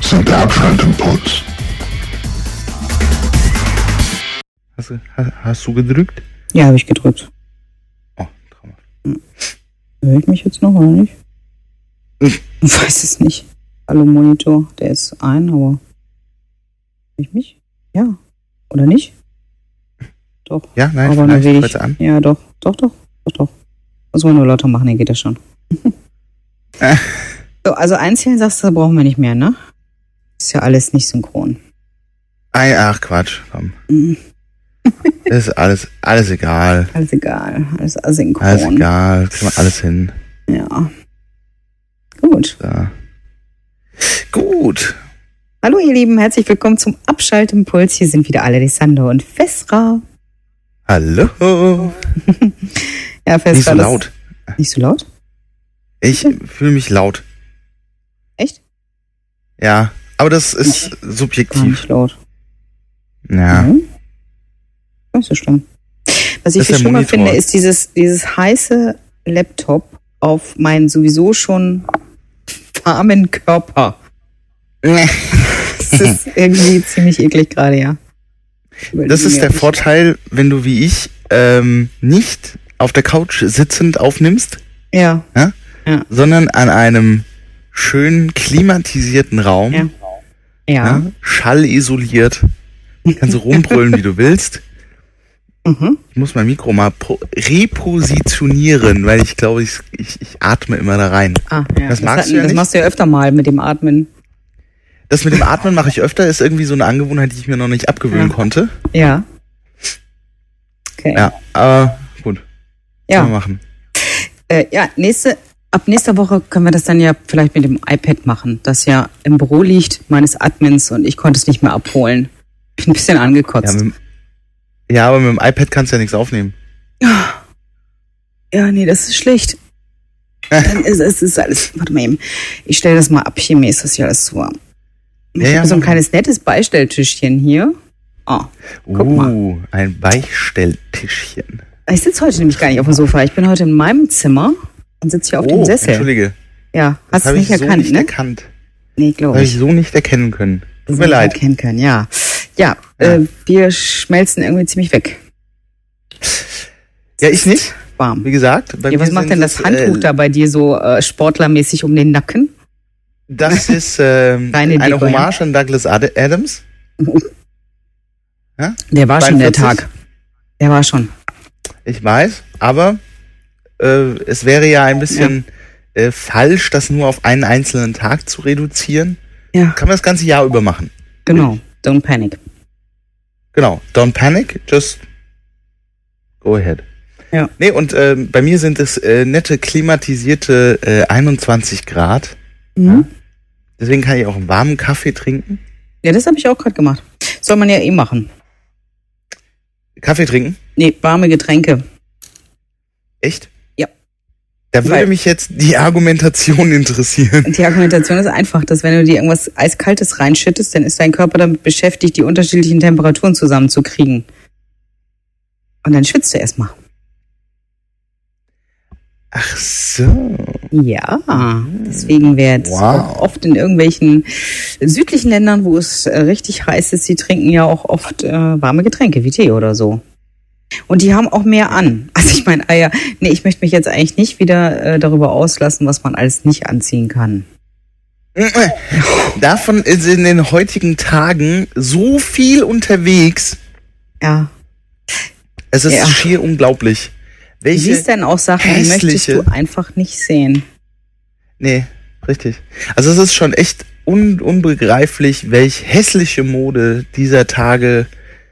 sind der Abschaltimpuls. Hast du gedrückt? Ja, habe ich gedrückt. Oh, traumhaft. Höre ich mich jetzt noch oder nicht? Ich weiß es nicht. Hallo Monitor, der ist ein, aber... Höre ich mich? Ja. Oder nicht? Doch. Ja, nein, aber nur wenig. An. Ja, doch. Muss man nur lauter machen, dann geht das schon. So, also einzählen sagst du, brauchen wir nicht mehr, ne? Ist ja alles nicht synchron. Ach, Quatsch, komm. Das ist alles egal. Alles egal, alles asynchron. Alles egal, kriegen wir alles hin. Ja. Gut. So. Gut. Hallo ihr Lieben, herzlich willkommen zum Abschaltimpuls. Hier sind wieder alle, die Sandra und Vesra. Hallo. Ja, Vesra. Nicht so laut. Nicht so laut? Ich fühle mich laut. Echt? Ja, aber das ist Gar subjektiv. nicht laut. Ja. Mhm. Nicht so schlimm. Was ich Das ist viel der schlimmer Monitor. finde, ist dieses heiße Laptop auf meinen sowieso schon warmen Körper. Das ist irgendwie ziemlich eklig gerade, ja. Das ist der Vorteil, wenn du wie ich nicht auf der Couch sitzend aufnimmst, Ja. ja? Ja. sondern an einem schön klimatisierten Raum, Ja. ja? schallisoliert. Kannst du rumbrüllen, wie du willst. Mhm. Ich muss mein Mikro mal repositionieren, weil ich glaube, ich atme immer da rein. Ah, ja. Das magst du ja das nicht. machst du ja öfter mal mit dem Atmen. Das mit dem Atmen mache ich öfter, ist irgendwie so eine Angewohnheit, die ich mir noch nicht abgewöhnen konnte. Ja. Okay. Ja, aber gut. Ja. Können wir machen. Ab nächster Woche können wir das dann ja vielleicht mit dem iPad machen, das ja im Büro liegt, meines Admins, und ich konnte es nicht mehr abholen. Bin ein bisschen angekotzt. Ja, aber mit dem iPad kannst du ja nichts aufnehmen. Ja, nee, das ist schlecht. Dann ist alles, warte mal eben, ich stelle das mal ab, hier, mir ist das ja alles zu warm. Ich Ja, habe so ein mach. kleines nettes Beistelltischchen hier. Oh, guck mal. Ein Beistelltischchen. Ich sitze heute nämlich gar nicht auf dem Sofa. Ich bin heute in meinem Zimmer und sitze hier auf dem Sessel. Entschuldige. Ja, hast du Habe nicht ich so erkannt, nicht ne? erkannt. Nee, glaube Habe ich. ich so nicht erkennen können. Tut mir So leid. erkennen können, ja. Ja, wir schmelzen irgendwie ziemlich weg. Ja, ich nicht. Warm. Wie gesagt. Bei Ja, was mir macht sind denn das es, Handtuch da bei dir so sportlermäßig um den Nacken? Das ist Deine eine Deko, Hommage an Douglas Adams. Ja? Der war schon der 42? Tag. Der war schon. Ich weiß, aber es wäre ja ein bisschen falsch, das nur auf einen einzelnen Tag zu reduzieren. Ja, Kann man das ganze Jahr über machen. genau. Don't panic. Genau. Don't panic, just go ahead. Ja. Nee, und bei mir sind es nette klimatisierte 21 Grad. Mhm. Deswegen kann ich auch einen warmen Kaffee trinken. Ja, das habe ich auch gerade gemacht. Soll man ja eh machen. Kaffee trinken? Nee, warme Getränke. Echt? Ja. Da würde Weil- mich jetzt die Argumentation interessieren. Die Argumentation ist einfach, dass wenn du dir irgendwas Eiskaltes reinschüttest, dann ist dein Körper damit beschäftigt, die unterschiedlichen Temperaturen zusammenzukriegen. Und dann schwitzt du erstmal. Ach so. Ja, deswegen wird Wow. auch oft in irgendwelchen südlichen Ländern, wo es richtig heiß ist, die trinken ja auch oft warme Getränke wie Tee oder so. Und die haben auch mehr an. Also ich meine, ich möchte mich jetzt eigentlich nicht wieder darüber auslassen, was man alles nicht anziehen kann. Davon ist in den heutigen Tagen so viel unterwegs. Ja. Es ist Ja. schier unglaublich. Du Welche siehst dann auch Sachen, die möchtest hässliche- du einfach nicht sehen. Nee, richtig. Also es ist schon echt unbegreiflich, welch hässliche Mode dieser Tage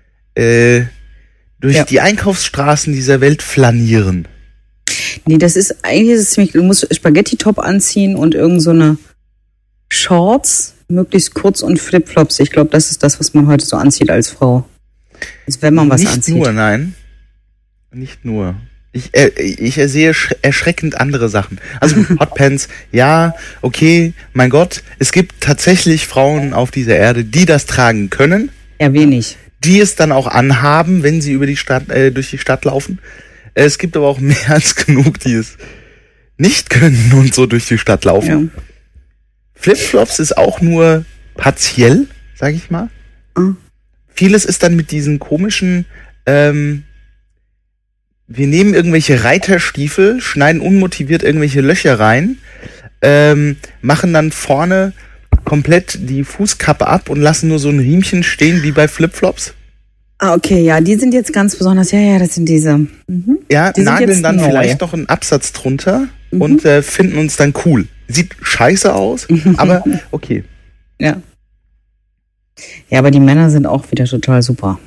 durch Ja. die Einkaufsstraßen dieser Welt flanieren. Nee, eigentlich ist es ziemlich, du musst Spaghetti-Top anziehen und irgend so eine Shorts, möglichst kurz und Flipflops. Ich glaube, das ist das, was man heute so anzieht als Frau. Also wenn man was Nicht anzieht. nur, nein. Nicht nur. Ich sehe erschreckend andere Sachen. Also Hotpants, ja, okay, mein Gott, es gibt tatsächlich Frauen auf dieser Erde, die das tragen können, Ja, wenig. die es dann auch anhaben, wenn sie über die Stadt, durch die Stadt laufen. Es gibt aber auch mehr als genug, die es nicht können und so durch die Stadt laufen. Ja. Flipflops ist auch nur partiell, sag ich mal. Vieles ist dann mit diesen komischen, wir nehmen irgendwelche Reiterstiefel, schneiden unmotiviert irgendwelche Löcher rein, machen dann vorne komplett die Fußkappe ab und lassen nur so ein Riemchen stehen wie bei Flipflops. Ah, okay, ja, die sind jetzt ganz besonders, ja, das sind diese. Ja, die nageln dann vielleicht noch einen Absatz drunter und finden uns dann cool. Sieht scheiße aus, aber okay. Ja. Ja, aber die Männer sind auch wieder total super.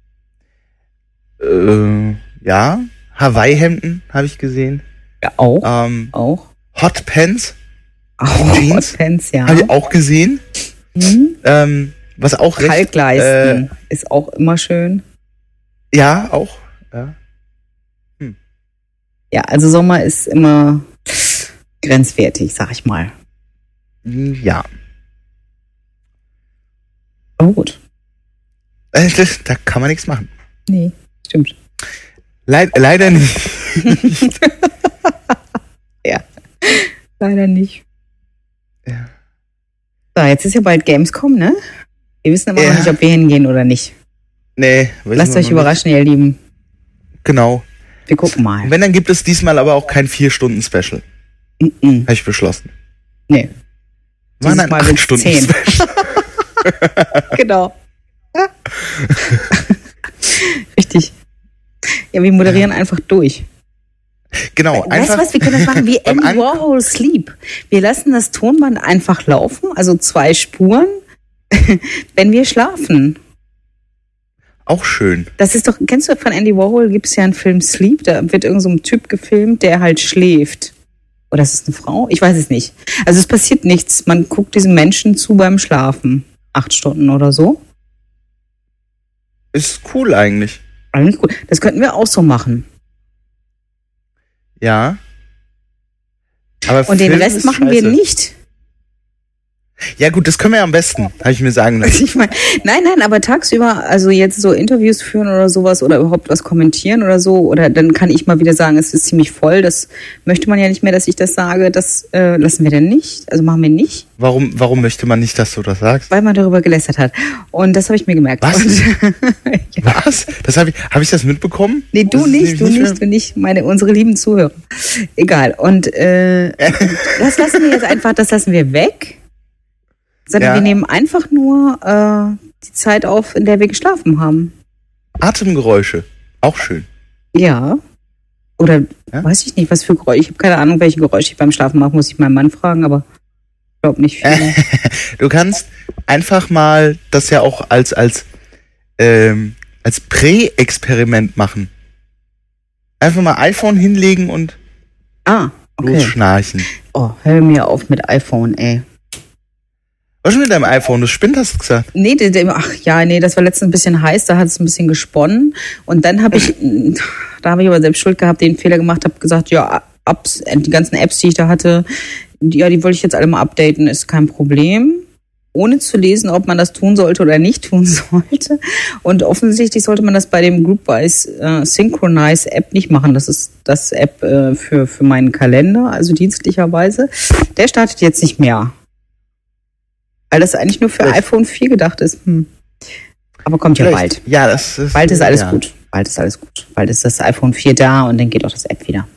Ja, Hawaii-Hemden habe ich gesehen. Ja, auch. Auch. Hotpants. Auch Hotpants, ja. Habe ich auch gesehen. Was auch recht... Kalkleisten ist auch immer schön. Ja, auch. Ja. Ja, also Sommer ist immer grenzwertig, sag ich mal. Ja. Oh, gut. Da kann man nichts machen. Nee, stimmt. Leider nicht. Ja, leider nicht. Ja. So, jetzt ist ja bald Gamescom, ne? Wir wissen aber noch nicht, ob wir hingehen oder nicht. Nee. Lasst euch überraschen, ihr Lieben. Genau. Wir gucken mal. Und wenn, dann gibt es diesmal aber auch kein 4-Stunden-Special. Habe ich beschlossen. Nee. War ein 8-Stunden-Special. Genau. Richtig. Ja, wir moderieren einfach durch. Genau. Weißt du was, wir können das machen wie Andy Warhol Sleep. Wir lassen das Tonband einfach laufen, also 2 Spuren, wenn wir schlafen. Auch schön. Das ist doch, kennst du von Andy Warhol, gibt es ja einen Film Sleep, da wird irgend so ein Typ gefilmt, der halt schläft. Oder ist es eine Frau? Ich weiß es nicht. Also es passiert nichts. Man guckt diesen Menschen zu beim Schlafen. 8 Stunden oder so. Ist cool eigentlich. Eigentlich gut. Das könnten wir auch so machen. Ja. Aber und den Rest machen wir nicht. Ja gut, das können wir ja am besten, habe ich mir sagen lassen. Ich meine, nein, aber tagsüber, also jetzt so Interviews führen oder sowas oder überhaupt was kommentieren oder so, oder dann kann ich mal wieder sagen, es ist ziemlich voll, das möchte man ja nicht mehr, dass ich das sage, das lassen wir denn nicht, also machen wir nicht. Warum möchte man nicht, dass du das sagst? Weil man darüber gelästert hat. Und das habe ich mir gemerkt. Was? Ja. Was? Hab ich das mitbekommen? Nee, du nicht, unsere lieben Zuhörer. Egal. Und das lassen wir jetzt einfach, das lassen wir weg. Sondern wir nehmen einfach nur die Zeit auf, in der wir geschlafen haben. Atemgeräusche, auch schön. Ja. Oder weiß ich nicht, was für Geräusche. Ich habe keine Ahnung, welche Geräusche ich beim Schlafen mache, muss ich meinen Mann fragen, aber ich glaube nicht viel. Du kannst einfach mal das ja auch als Prä-Experiment machen. Einfach mal iPhone hinlegen und losschnarchen. Oh, hör mir auf mit iPhone, ey. Was ist mit deinem iPhone? Das spinnt, hast du gesagt? Nee, das war letztens ein bisschen heiß, da hat es ein bisschen gesponnen. Und dann habe ich aber selbst Schuld gehabt, den Fehler gemacht, habe gesagt, ja, die ganzen Apps, die ich da hatte, die wollte ich jetzt alle mal updaten, ist kein Problem. Ohne zu lesen, ob man das tun sollte oder nicht tun sollte. Und offensichtlich sollte man das bei dem Groupwise Synchronize App nicht machen. Das ist das App für meinen Kalender, also dienstlicherweise. Der startet jetzt nicht mehr. Weil das eigentlich nur für iPhone 4 gedacht ist. Aber kommt ja bald. Ja, das ist... Bald ist alles gut. Bald ist alles gut. Bald ist das iPhone 4 da und dann geht auch das App wieder.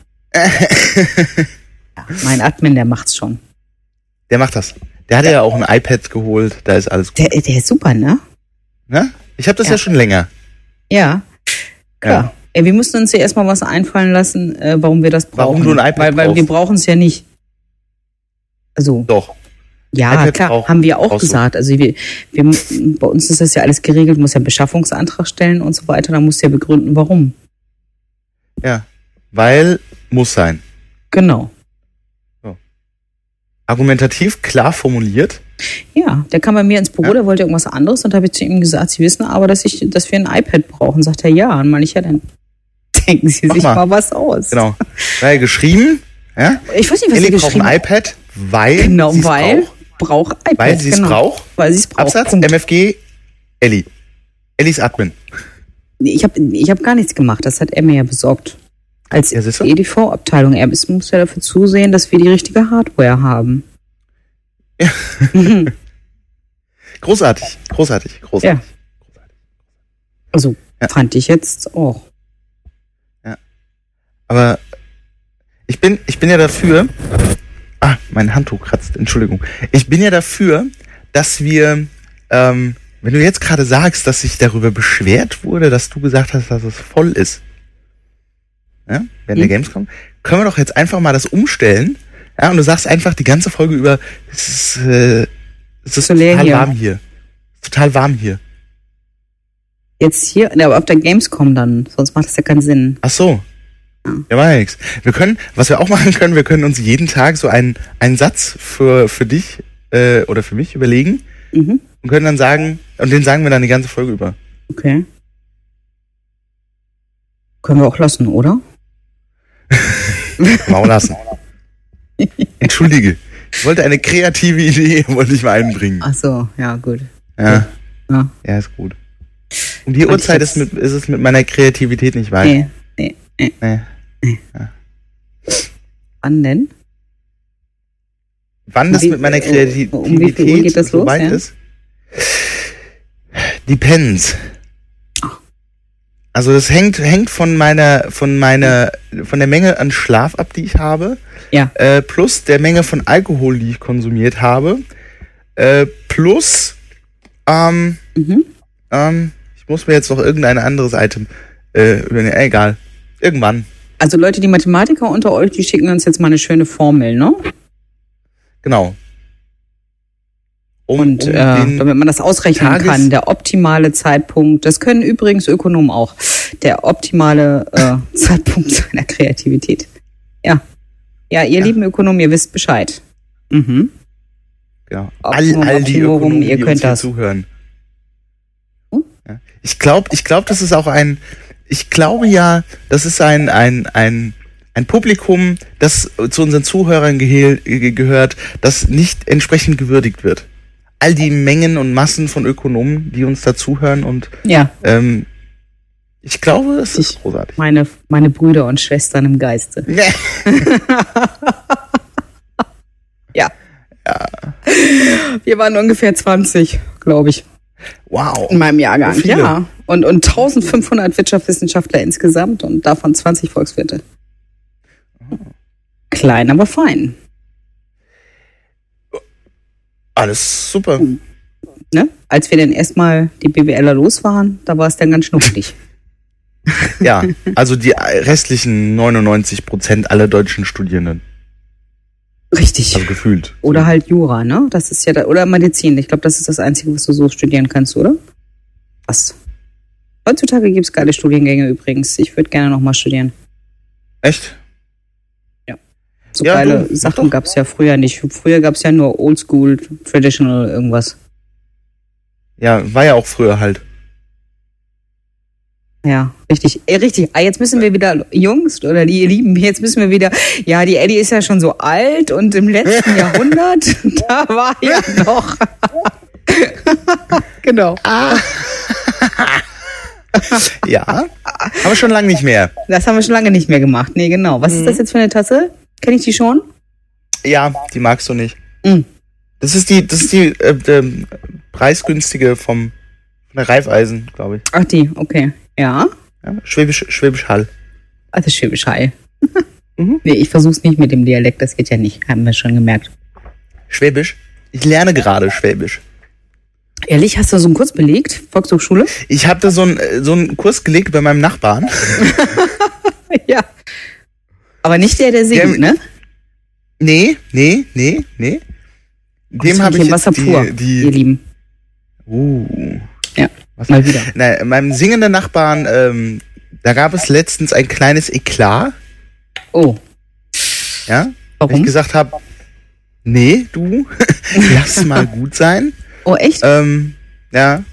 Ja, mein Admin, der macht's schon. Der macht das. Der hat ja auch ein iPad geholt. Da ist alles gut. Der ist super, ne? Ne? Ich habe das ja schon länger. Ja, klar. Ja. Wir müssen uns ja erstmal was einfallen lassen, warum wir das brauchen. Warum du ein iPad Weil wir brauchen es ja nicht. Also... Doch. Ja, klar, haben wir auch gesagt. Also bei uns ist das ja alles geregelt, muss ja Beschaffungsantrag stellen und so weiter, dann musst du ja begründen, warum. Ja, weil muss sein. Genau. So. Argumentativ klar formuliert. Ja, der kam bei mir ins Büro, der wollte irgendwas anderes und habe ich zu ihm gesagt, Sie wissen aber, dass wir ein iPad brauchen. Sagt er, ja, und meine ich, ja, dann denken Sie sich mal was aus. Genau. Weil geschrieben, ja? Ich weiß nicht, was Ellie Sie geschrieben braucht ein iPad, weil braucht iPad. Weil sie es braucht. Weil sie es braucht. Absatz, Punkt. MFG, Ellie. Ellies Admin. Ich hab gar nichts gemacht, das hat er mir ja besorgt. Als EDV-Abteilung. Er muss ja dafür zusehen, dass wir die richtige Hardware haben. Ja. Großartig. Ja. Also, fand ich jetzt auch. Ja. Aber ich bin ja dafür, mein Handtuch kratzt, Entschuldigung. Ich bin ja dafür, dass wir, wenn du jetzt gerade sagst, dass sich darüber beschwert wurde, dass du gesagt hast, dass es voll ist, ja, während der Gamescom, können wir doch jetzt einfach mal das umstellen, ja, und du sagst einfach die ganze Folge über, es ist total warm hier. Total warm hier. Jetzt hier, aber auf der Gamescom dann, sonst macht das ja keinen Sinn. Ach so. Ja, war ja nichts. Was wir auch machen können, wir können uns jeden Tag so einen Satz für dich oder für mich überlegen und können dann sagen, und den sagen wir dann die ganze Folge über. Okay. Können wir auch lassen, oder? Können wir auch lassen. Entschuldige. Ich wollte eine kreative Idee, wollte ich mal einbringen. Ach so, ja, gut. Ja, ist gut. Um die Uhrzeit ist es mit meiner Kreativität nicht weit. Nee. Ja. Wann denn? Wann das mit meiner Kreativität um wie viel Uhr geht das so weit ist? Depends. Also das hängt von der Menge an Schlaf ab, die ich habe. Ja. Plus der Menge von Alkohol, die ich konsumiert habe. Plus ich muss mir jetzt noch irgendein anderes Item übernehmen. Egal. Irgendwann. Also Leute, die Mathematiker unter euch, die schicken uns jetzt mal eine schöne Formel, ne? Genau. Damit man das ausrechnen kann, der optimale Zeitpunkt, das können übrigens Ökonomen auch, der optimale Zeitpunkt seiner Kreativität. Ja, ihr lieben Ökonomen, ihr wisst Bescheid. Genau. All die Ökonomen, die ihr könnt uns zuhören. Ja. Ich glaube, das ist auch das ist ein Publikum, das zu unseren Zuhörern gehört, das nicht entsprechend gewürdigt wird. All die Mengen und Massen von Ökonomen, die uns da zuhören und ich glaube, es ist großartig. Meine Brüder und Schwestern im Geiste. Ja. Wir waren ungefähr 20, glaube ich. Wow. In meinem Jahrgang, viele. ja. Und 1500 Wirtschaftswissenschaftler insgesamt und davon 20 Volkswirte. Klein, aber fein. Alles super. Ne? Als wir dann erstmal die BWLer los waren, da war es dann ganz schnucklig. Ja, also die restlichen 99% aller deutschen Studierenden. Richtig. Also gefühlt. Oder halt Jura, ne? Das ist ja oder Medizin. Ich glaube, das ist das Einzige, was du so studieren kannst, oder? Was? Heutzutage gibt es geile Studiengänge übrigens. Ich würde gerne nochmal studieren. Echt? Ja. So geile Sachen gab es ja früher nicht. Früher gab es ja nur Oldschool, Traditional, irgendwas. Ja, war ja auch früher halt. Ja, richtig. Richtig. Jetzt müssen wir wieder, Jungs oder die ihr Lieben, jetzt müssen wir wieder, ja, die Eddie ist ja schon so alt und im letzten Jahrhundert, da war ja noch. Genau. Ja, haben wir schon lange nicht mehr. Das haben wir schon lange nicht mehr gemacht. Nee, genau. Was ist das jetzt für eine Tasse? Kenn ich die schon? Ja, die magst du nicht. Das ist die preisgünstige von der Raiffeisen, glaube ich. Ach, die, okay. Ja. Schwäbisch Hall. Also Schwäbisch Hall. Nee, ich versuch's nicht mit dem Dialekt, das geht ja nicht, haben wir schon gemerkt. Schwäbisch? Ich lerne gerade Schwäbisch. Ehrlich, hast du so einen Kurs belegt? Volkshochschule? Ich habe da so einen Kurs gelegt bei meinem Nachbarn. Ja. Aber nicht der singt, ne? Nee. Dem habe ich Wasser pur, ihr Lieben. Ja, mal wieder. Na, meinem singenden Nachbarn, da gab es letztens ein kleines Eklat. Oh. Ja? Warum? Weil ich gesagt habe, nee, du, lass mal gut sein. Oh, echt? Ja.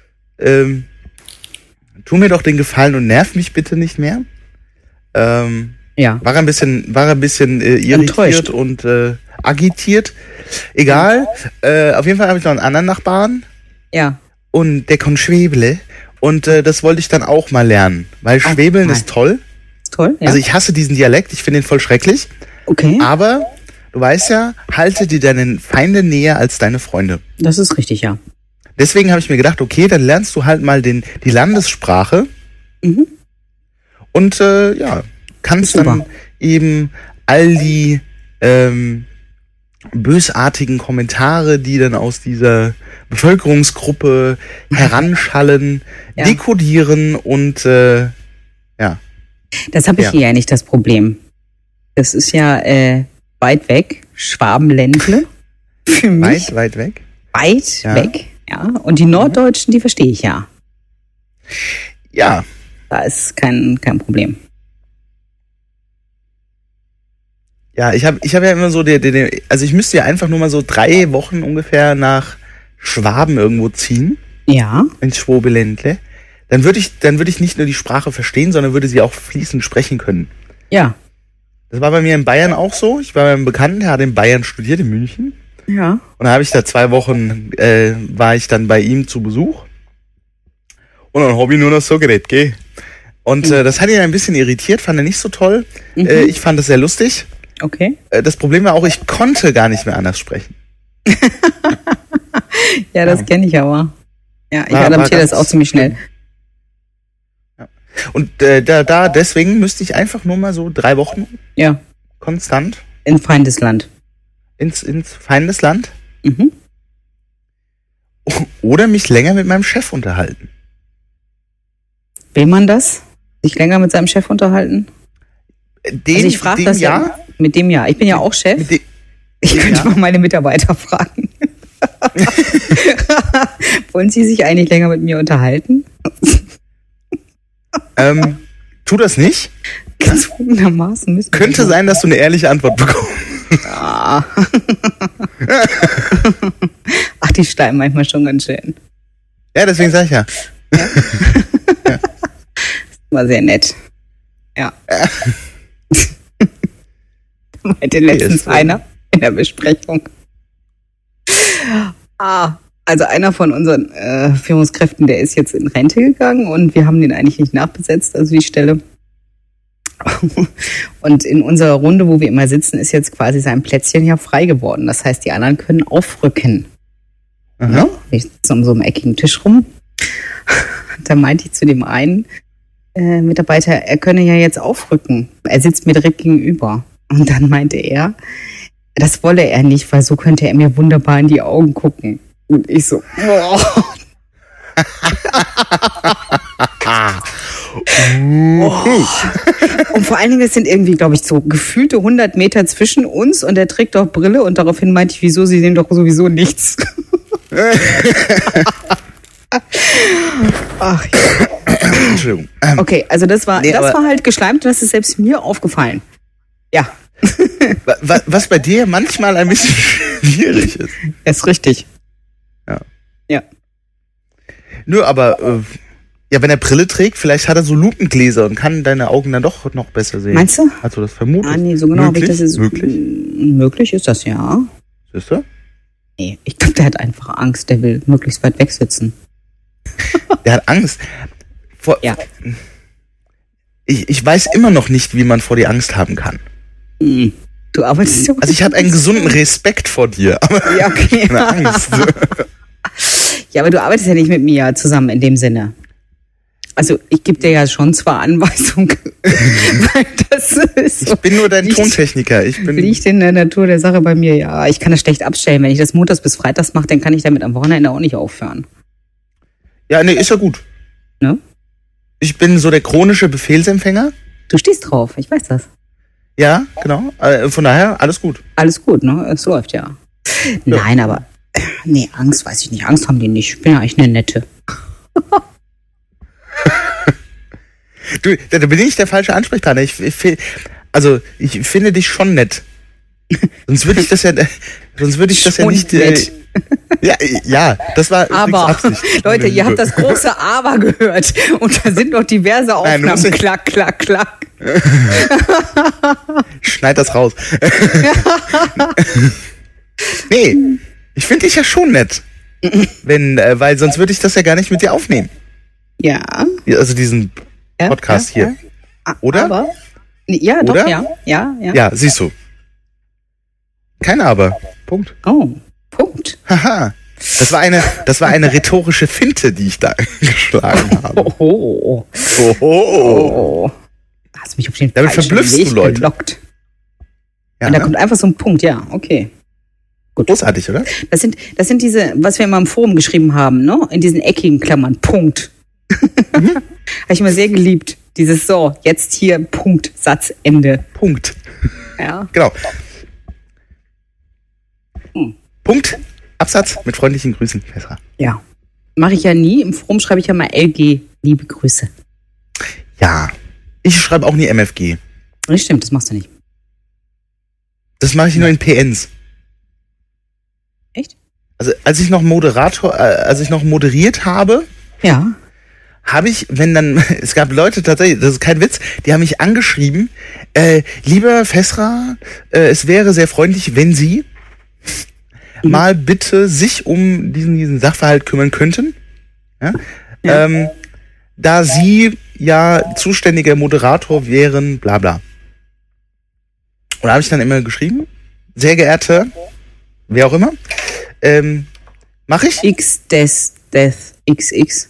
Tu mir doch den Gefallen und nerv mich bitte nicht mehr. Ja. War ein bisschen irritiert Enttäuscht. und agitiert. Egal. Auf jeden Fall habe ich noch einen anderen Nachbarn. Ja. Und der kann Schwäble. Und das wollte ich dann auch mal lernen. Weil Schwäbeln ist toll. Toll, ja. Also ich hasse diesen Dialekt, ich finde ihn voll schrecklich. Okay. Aber du weißt ja, halte dir deinen Feinde näher als deine Freunde. Das ist richtig, ja. deswegen habe ich mir gedacht, okay, dann lernst du halt mal die Landessprache und kannst dann eben all die bösartigen Kommentare, die dann aus dieser Bevölkerungsgruppe heranschallen, dekodieren und Das habe ich hier ja nicht das Problem. Das ist ja weit weg, Schwabenländle für mich. Weit weg? Weit weg, ja. Und die Norddeutschen, die verstehe ich ja. Ja. Da ist kein Problem. Ja, ich hab ja immer so also ich müsste ja einfach nur mal so 3 Wochen ungefähr nach Schwaben irgendwo ziehen. Ja. Ins Schwabeländle. Dann würde ich nicht nur die Sprache verstehen, sondern würde sie auch fließend sprechen können. Ja. Das war bei mir in Bayern auch so. Ich war bei einem Bekannten, der hat in Bayern studiert, in München. Ja. Und da habe ich da 2 Wochen, war ich dann bei ihm zu Besuch. Und dann habe ich nur noch so geredet, gell? Und das hat ihn ein bisschen irritiert, fand er nicht so toll. Ich fand es sehr lustig. Okay. Das Problem war auch, ich konnte gar nicht mehr anders sprechen. Ja, das kenne ich aber. Ja, ich adaptiere das auch ziemlich schnell. Ja. Und deswegen müsste ich einfach nur mal so 3 Wochen konstant in Feindesland. Ins Feindesland. Oder mich länger mit meinem Chef unterhalten. Will man das? Sich länger mit seinem Chef unterhalten? Also ich frage das ja. Mit dem ja. Ich bin ja auch Chef. Ich könnte mal meine Mitarbeiter fragen. Wollen Sie sich eigentlich länger mit mir unterhalten? Tu das nicht. Gezwungenermaßen müssen wir. Könnte sein, dass du eine ehrliche Antwort bekommst. Ach, die schleimen manchmal schon ganz schön. Ja, deswegen sag ich ja. Ja. Das war sehr nett. Ja. Meinte letztens einer in der Besprechung. Also einer von unseren Führungskräften, der ist jetzt in Rente gegangen und wir haben den eigentlich nicht nachbesetzt, also die Stelle. Und in unserer Runde, wo wir immer sitzen, ist jetzt quasi sein Plätzchen ja frei geworden. Das heißt, die anderen können aufrücken. Ja? Wir sitzen um so einem eckigen Tisch rum. Da meinte ich zu dem einen Mitarbeiter, er könne ja jetzt aufrücken. Er sitzt mir direkt gegenüber. Und dann meinte er, das wolle er nicht, weil so könnte er mir wunderbar in die Augen gucken. Und ich so, oh. Und vor allen Dingen, es sind irgendwie, glaube ich, so gefühlte 100 Meter zwischen uns und er trägt doch Brille und daraufhin meinte ich, wieso, Sie sehen doch sowieso nichts. Ach ja. Entschuldigung. Okay, also das war halt geschleimt und das ist selbst mir aufgefallen. Ja. Was bei dir manchmal ein bisschen schwierig ist. Ist richtig. Ja. Nö, aber wenn er Brille trägt, vielleicht hat er so Lupengläser und kann deine Augen dann doch noch besser sehen. Meinst du? Hast du das vermutet? Nee, so genau habe ich das jetzt. Möglich? Möglich ist das, ja. Siehst du? Nee, ich glaube, der hat einfach Angst. Der will möglichst weit weg sitzen. Der hat Angst. Ich weiß immer noch nicht, wie man vor dir Angst haben kann. Du arbeitest ja. Also ich habe einen gesunden Respekt vor dir, aber ja, okay. keine Angst. Ja, aber du arbeitest ja nicht mit mir zusammen in dem Sinne. Also ich gebe dir ja schon zwar Anweisungen, weil das ist so. Ich bin nur dein Tontechniker. Liegt in der Natur der Sache bei mir, ja. Ich kann das schlecht abstellen. Wenn ich das montags bis freitags mache, dann kann ich damit am Wochenende auch nicht aufhören. Ja, nee, ist ja gut. Ne? Ich bin so der chronische Befehlsempfänger. Du stehst drauf, ich weiß das. Ja, genau. Von daher, alles gut. Alles gut, ne? Es läuft ja. Nein, aber nee, Angst weiß ich nicht. Angst haben die nicht. Ich bin ja eigentlich eine Nette. Du, da bin ich der falsche Ansprechpartner. Ich finde dich schon nett. Sonst würde ich das ja nicht. Ja, das war aber, Absicht. Leute, ihr habt das große Aber gehört. Und da sind noch diverse Aufnahmen. Nein, klack, klack, klack. Schneid das raus. Nee, ich finde dich ja schon nett. Weil sonst würde ich das ja gar nicht mit dir aufnehmen. Ja. Also diesen Podcast hier. Oder? Aber, ja, oder? Doch, ja. Ja, siehst du. Kein Aber. Punkt. Oh, Punkt. Haha. Das war eine rhetorische Finte, die ich da geschlagen habe. Oh. Hast mich auf den Damit falschen verblüffst Weg du Leute. gelockt. Ja, Und da ne? kommt einfach so ein Punkt, ja, okay. Gut. Großartig, oder? Das sind diese, was wir immer im Forum geschrieben haben, ne? In diesen eckigen Klammern, Punkt. Habe ich immer sehr geliebt. Dieses so, jetzt hier, Punkt, Satz, Ende. Punkt. Ja. Genau. Punkt, Absatz, mit freundlichen Grüßen, Petra. Ja. Mache ich ja nie. Im Forum schreibe ich ja mal LG, liebe Grüße. Ja, ich schreibe auch nie MFG. Das stimmt, das machst du nicht. Das mache ich nur in PNs. Echt? Also als ich noch moderiert habe, Ja. habe ich, wenn dann, es gab Leute tatsächlich, das ist kein Witz, die haben mich angeschrieben, lieber Fesra, es wäre sehr freundlich, wenn Sie mal bitte sich um diesen Sachverhalt kümmern könnten. Ja? Ja. Da Sie ja zuständiger Moderator wären, bla bla. Und da habe ich dann immer geschrieben, sehr geehrter, wer auch immer, mache ich. XX.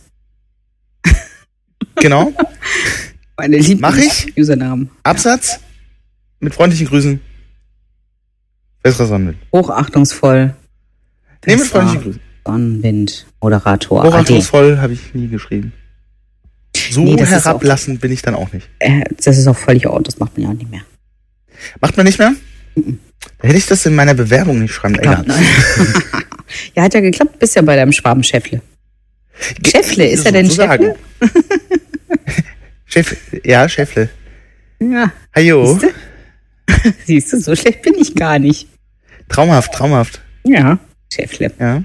Genau. Meine Mach ich? Usernamen. Absatz. Mit freundlichen Grüßen. Besserer Sonnenwind. Hochachtungsvoll. Nee, mit freundlichen Grüßen. Sonnenwind, Moderator. Hochachtungsvoll habe ich nie geschrieben. So Nee, das ist herablassend bin ich dann auch nicht. Das ist auch völlig out, das macht man ja nicht mehr. Macht man nicht mehr? Da hätte ich das in meiner Bewerbung nicht schreiben. Egal. Ja, hat ja geklappt, bist ja bei deinem Schwaben Schäffle. Schäffle, ist er denn sozusagen. Schäffle? Ja, Schäffle. Ja. Hallo. Siehst du, so schlecht bin ich gar nicht. Traumhaft. Ja, Schäffle. Ja.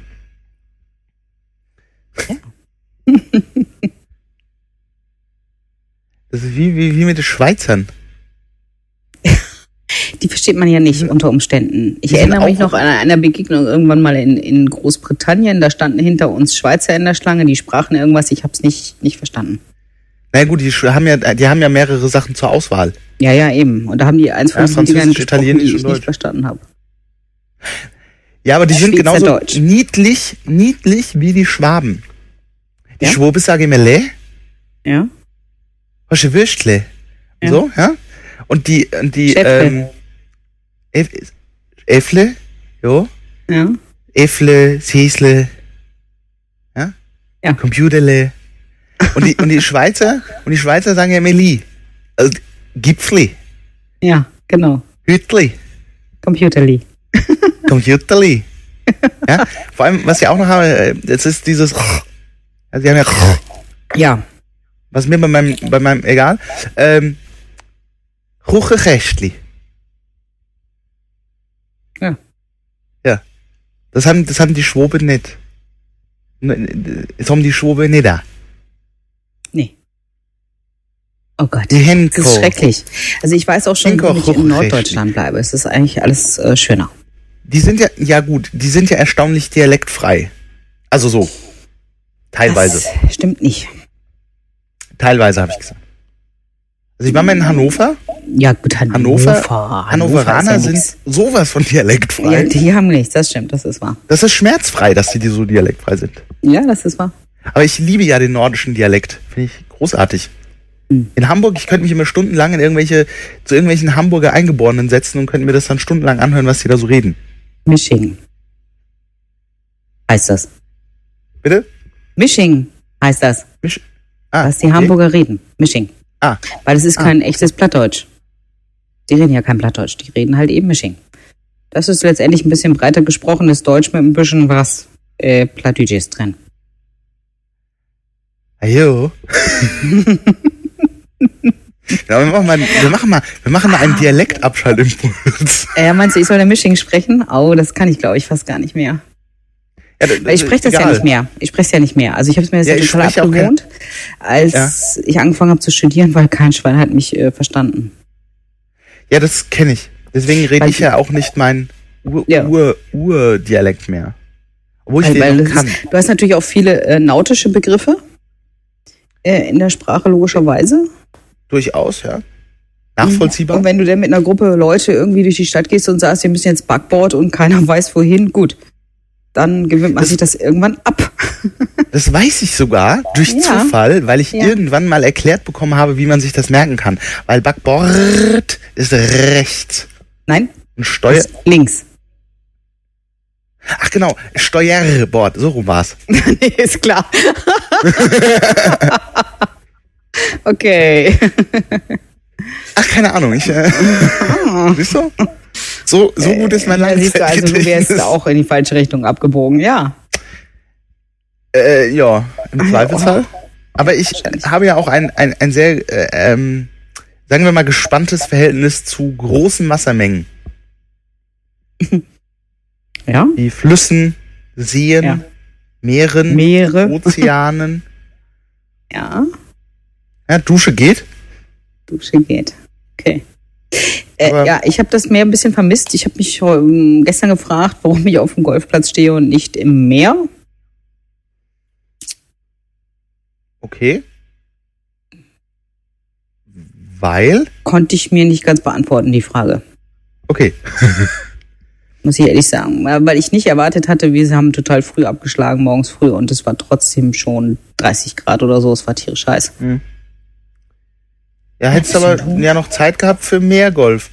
Das ist wie mit den Schweizern. Die versteht man ja nicht unter Umständen. Ich Die sind erinnere mich auch- noch an einer Begegnung irgendwann mal in Großbritannien. Da standen hinter uns Schweizer in der Schlange, die sprachen irgendwas, ich habe es nicht verstanden. Na gut, die haben ja mehrere Sachen zur Auswahl. Ja, eben. Und da haben die eins von Ja, diesen Dingern Französisch, gesprochen, Italienisch die und ich nicht Deutsch. verstanden habe. Ja, aber die sind genauso Schweizerdeutsch. niedlich wie die Schwaben. Die Ja? Schwaben sagen immer le, Ja? hast du Würstle? Ja. So, ja? Und die Schäffle. Äffle, jo, Ja? Äffle, Säsle, ja? Ja. Computerle. Und die Schweizer sagen ja immer li. Also Gipfli, Ja, genau. Hütli, Computerli. Computerli. Ja? Vor allem, was ich auch noch habe, das ist dieses, also die haben ja, Ja. was mir bei meinem egal, Ruchekästli. Ja. Ja. Das haben die Schwaben nicht. Das haben die Schwaben nicht da. Nee. Oh Gott. Die Henko. Das ist schrecklich. Also ich weiß auch schon, Henko wenn ich in Ruchekästli. Norddeutschland bleibe. Es ist eigentlich alles schöner. Die sind die sind ja erstaunlich dialektfrei. Also so. Teilweise. Das stimmt nicht. Teilweise habe ich gesagt. Also ich war mal in Hannover. Ja, gut, Hannoveraner ist ja sind nix. sowas von dialektfrei. Ja, die haben nichts, das stimmt, das ist wahr. Das ist schmerzfrei, dass die so dialektfrei sind. Ja, das ist wahr. Aber ich liebe ja den nordischen Dialekt. Finde ich großartig. Hm. In Hamburg, ich könnte mich immer stundenlang zu irgendwelchen Hamburger Eingeborenen setzen und könnte mir das dann stundenlang anhören, was die da so reden. Misching. Heißt das. Bitte? Misching heißt das. Was die okay. Hamburger reden. Misching. Ah. Weil es ist kein echtes Plattdeutsch. Die reden ja kein Plattdeutsch, die reden halt eben Misching. Das ist letztendlich ein bisschen breiter gesprochenes Deutsch mit ein bisschen was Plattdeutsches drin. Ajo. Ja, wir machen mal einen Dialektabschaltimpuls. Meinst du, ich soll der Misching sprechen? Oh, das kann ich, glaube ich, fast gar nicht mehr. Ja, Weil ich spreche das ja nicht mehr. Ich spreche es ja nicht mehr. Also ich habe es mir jetzt Ja, ich total spreche auch abgewohnt, als ich angefangen habe zu studieren, weil kein Schwein hat mich verstanden. Ja, das kenne ich. Deswegen rede Weil ich ja auch nicht meinen Ja. Urdialekt mehr. Obwohl ich Weil den das noch kann. du hast natürlich auch viele nautische Begriffe in der Sprache logischerweise. Durchaus, ja. Nachvollziehbar. Und wenn du dann mit einer Gruppe Leute irgendwie durch die Stadt gehst und sagst, wir müssen jetzt Backboard und keiner weiß wohin, gut. dann gewöhnt man sich das irgendwann ab. Das weiß ich sogar durch Zufall, weil ich irgendwann mal erklärt bekommen habe, wie man sich das merken kann. Weil Backbord ist rechts. Nein. Und Steuer ist links. Ach genau, Steuerbord, so rum war's. Nee, ist klar. Okay. Ach, keine Ahnung, siehst du? So gut ist mein Langzeitgedächtnis. Siehst du, also du wärst auch in die falsche Richtung abgebogen, ja. Ja, im Zweifelsfall. Aber ich habe ja auch ein sehr, sagen wir mal, gespanntes Verhältnis zu großen Wassermengen. Ja. Wie Flüssen, Seen, Meere, Ozeanen. Ja. Ja, Dusche geht. Okay. Ja, ich habe das Meer ein bisschen vermisst. Ich habe mich gestern gefragt, warum ich auf dem Golfplatz stehe und nicht im Meer. Okay. Weil? Konnte ich mir nicht ganz beantworten, die Frage. Okay. Muss ich ehrlich sagen. Weil ich nicht erwartet hatte, wir haben total früh abgeschlagen, morgens früh. Und es war trotzdem schon 30 Grad oder so. Es war tierisch heiß. Hm. Ja, hättest aber ja noch Zeit gehabt für mehr Golf.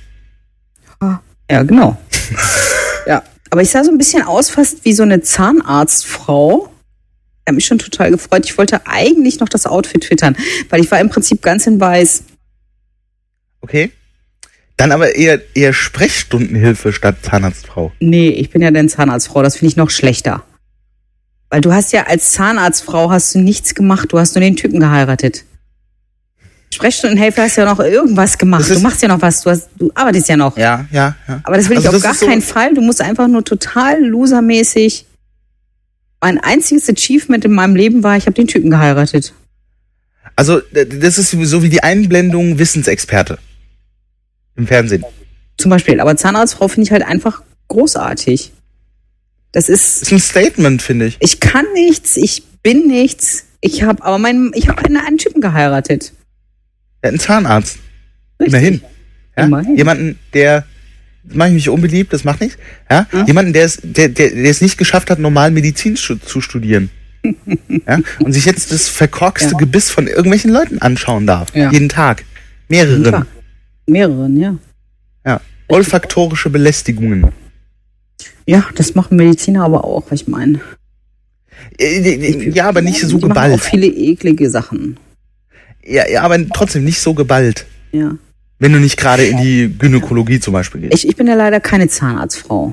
Ja, genau. Ja, aber ich sah so ein bisschen aus, fast wie so eine Zahnarztfrau. Ich habe mich schon total gefreut. Ich wollte eigentlich noch das Outfit twittern, weil ich war im Prinzip ganz in weiß. Okay. Dann aber eher Sprechstundenhilfe statt Zahnarztfrau. Nee, ich bin ja dann Zahnarztfrau. Das finde ich noch schlechter. Weil du hast ja als Zahnarztfrau hast du nichts gemacht. Du hast nur den Typen geheiratet. Sprechstundenhelfer hast ja noch irgendwas gemacht. Du machst ja noch was. Du arbeitest ja noch. Ja. Aber das will ich auf gar keinen Fall. Du musst einfach nur total losermäßig. Mein einziges Achievement in meinem Leben war, ich habe den Typen geheiratet. Also, das ist so wie die Einblendung Wissensexperte im Fernsehen. Zum Beispiel. Aber Zahnarztfrau finde ich halt einfach großartig. Das ist ein Statement, finde ich. Ich kann nichts, ich bin nichts. Ich habe einen Typen geheiratet. Ja, einen Zahnarzt. Richtig. Immerhin. Ja? Immerhin. Jemanden, das mache ich mich unbeliebt, das macht nichts. Ja? Jemanden, der es nicht geschafft hat, normal Medizin zu studieren. Ja? Und sich jetzt das verkorkste Gebiss von irgendwelchen Leuten anschauen darf. Ja. Jeden Tag. Mehreren, ja. Ja. Olfaktorische Belästigungen. Ja, das machen Mediziner aber auch, ich meine. Ja, aber nicht so geballt. Die machen auch viele eklige Sachen. Ja, aber trotzdem nicht so geballt. Ja. Wenn du nicht gerade in die Gynäkologie zum Beispiel gehst. Ich bin ja leider keine Zahnarztfrau.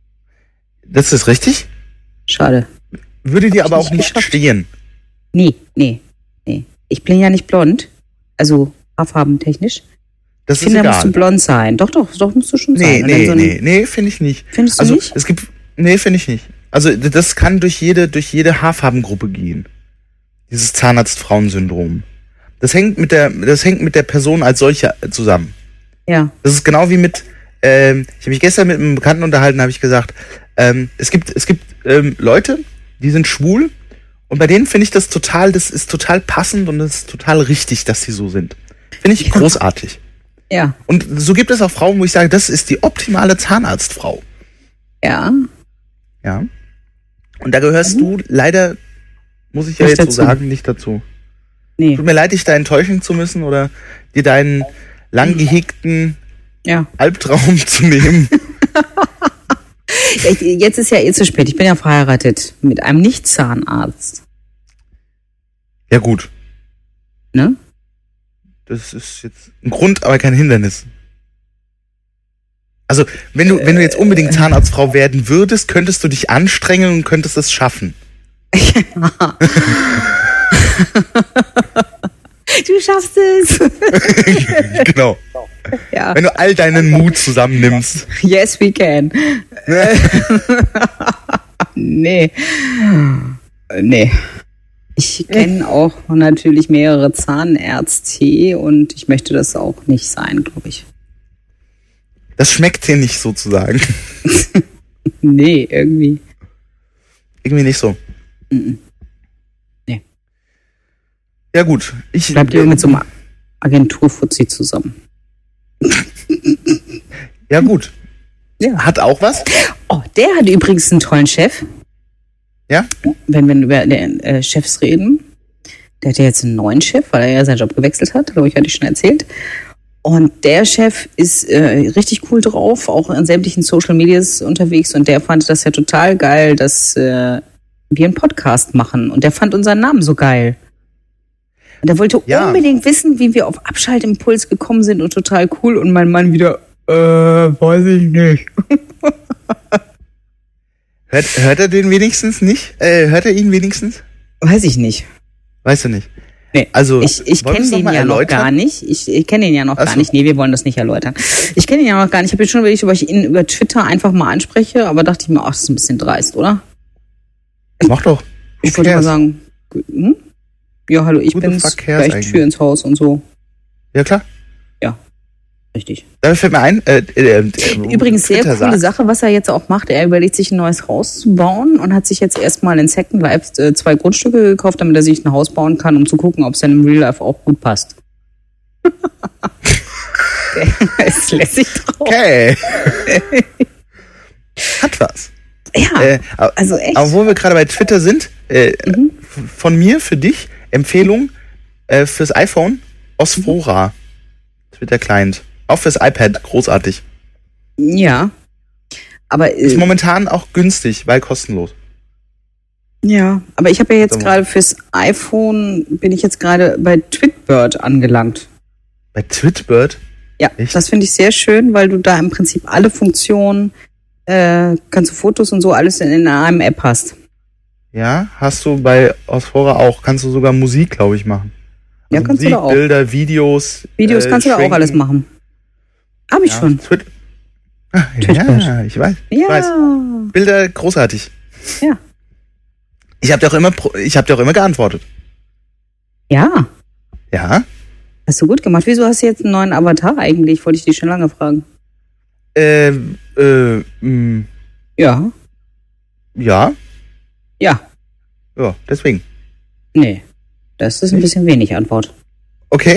Das ist richtig? Schade. Würde dir aber auch nicht stehen. Nee. Ich bin ja nicht blond. Also haarfarbentechnisch. Das ist egal. Da musst du blond sein. Doch, musst du schon sein. Nee, finde ich nicht. Findest du nicht? Finde ich nicht. Also das kann durch jede Haarfarbengruppe gehen. Dieses Zahnarztfrauensyndrom. Das hängt mit der Person als solche zusammen. Ja. Das ist genau wie mit, ich habe mich gestern mit einem Bekannten unterhalten, habe ich gesagt, es gibt Leute, die sind schwul und bei denen finde ich das ist total passend und es ist total richtig, dass sie so sind. Finde ich großartig. Ja. Und so gibt es auch Frauen, wo ich sage, das ist die optimale Zahnarztfrau. Ja. Ja. Und da gehörst du leider, muss ich ja jetzt so sagen, nicht dazu. Nee. Tut mir leid, dich da enttäuschen zu müssen oder dir deinen lang gehegten Albtraum zu nehmen. Jetzt ist ja zu spät. Ich bin ja verheiratet mit einem Nicht-Zahnarzt. Ja, gut. Ne? Das ist jetzt ein Grund, aber kein Hindernis. Also, wenn du jetzt unbedingt Zahnarztfrau werden würdest, könntest du dich anstrengen und könntest es schaffen. Ja. Du schaffst es. Genau. Ja. Wenn du all deinen Mut zusammennimmst. Yes, we can. Nee. Ich kenne auch natürlich mehrere Zahnärzte und ich möchte das auch nicht sein, glaube ich. Das schmeckt dir nicht sozusagen. Nee, irgendwie. Irgendwie nicht so. Nee. Ja gut. Bleibt ihr mit so einem Agenturfuzzi zusammen? Ja gut. Ja. Hat auch was? Oh, der hat übrigens einen tollen Chef. Ja? Wenn wir über Chefs reden. Der hat ja jetzt einen neuen Chef, weil er ja seinen Job gewechselt hat. Glaube ich, hatte ich schon erzählt. Und der Chef ist richtig cool drauf, auch in sämtlichen Social Medias unterwegs. Und der fand das ja total geil, dass wir einen Podcast machen. Und der fand unseren Namen so geil. Und er wollte unbedingt wissen, wie wir auf Abschaltimpuls gekommen sind und total cool. Und mein Mann wieder, weiß ich nicht. Hört er den wenigstens nicht? Hört er ihn wenigstens? Weiß ich nicht. Weißt du nicht? Nee, also ich kenne den ja noch gar nicht. Ich kenne den ja noch gar nicht. Nee, wir wollen das nicht erläutern. Ich kenne ihn ja noch gar nicht. Ich habe jetzt schon überlegt, ob ich ihn über Twitter einfach mal anspreche, aber dachte ich mir, ach, das ist ein bisschen dreist, oder? Mach doch. Ich wollte mal sagen, ja, hallo, ich bin's, gleich Tür ins Haus und so. Ja, klar. Ja, richtig. Da fällt mir ein, übrigens sehr coole Sache, was er jetzt auch macht. Er überlegt sich ein neues Haus zu bauen und hat sich jetzt erstmal in Second Life 2 Grundstücke gekauft, damit er sich ein Haus bauen kann, um zu gucken, ob es dann im Real Life auch gut passt. Es lässt sich drauf. Okay. Hat was. Ja, also echt. Aber wo wir gerade bei Twitter sind, von mir für dich Empfehlung fürs iPhone, Osphora, Twitter-Client. Auch fürs iPad, großartig. Ja. Aber ist momentan auch günstig, weil kostenlos. Ja, aber ich habe ja jetzt gerade fürs iPhone, bin ich jetzt gerade bei Twitbird angelangt. Bei Twitbird? Ja, echt? Das finde ich sehr schön, weil du da im Prinzip alle Funktionen, kannst du Fotos und so alles in einem App hast. Ja, hast du bei Osphora auch. Kannst du sogar Musik, glaube ich, machen. Also ja, kannst Musik, du da auch. Bilder, Videos. Videos kannst du da auch alles machen. Hab ich schon. Ja, ich weiß. Ja. Ich weiß. Bilder, großartig. Ja. Ich habe dir auch immer geantwortet. Ja. Ja. Hast du gut gemacht. Wieso hast du jetzt einen neuen Avatar eigentlich? Wollte ich dich schon lange fragen. Ja. Ja. Ja. Ja, deswegen. Nee. Das ist ein bisschen wenig Antwort. Okay.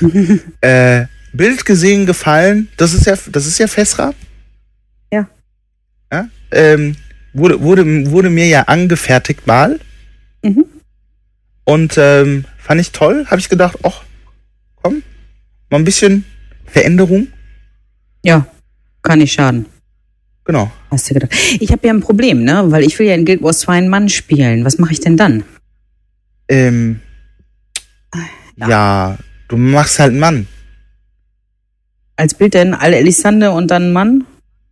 Bild gesehen, gefallen. Das ist ja Fesra. Ja. Ja. Wurde mir ja angefertigt mal. Mhm. Und fand ich toll. Habe ich gedacht, ach, komm, mal ein bisschen Veränderung. Ja, kann nicht schaden. Genau. Hast du gedacht. Ich habe ja ein Problem, ne? Weil ich will ja in Guild Wars 2 einen Mann spielen. Was mache ich denn dann? Ja, du machst halt einen Mann. Als Bild denn alle Elisande und dann ein Mann?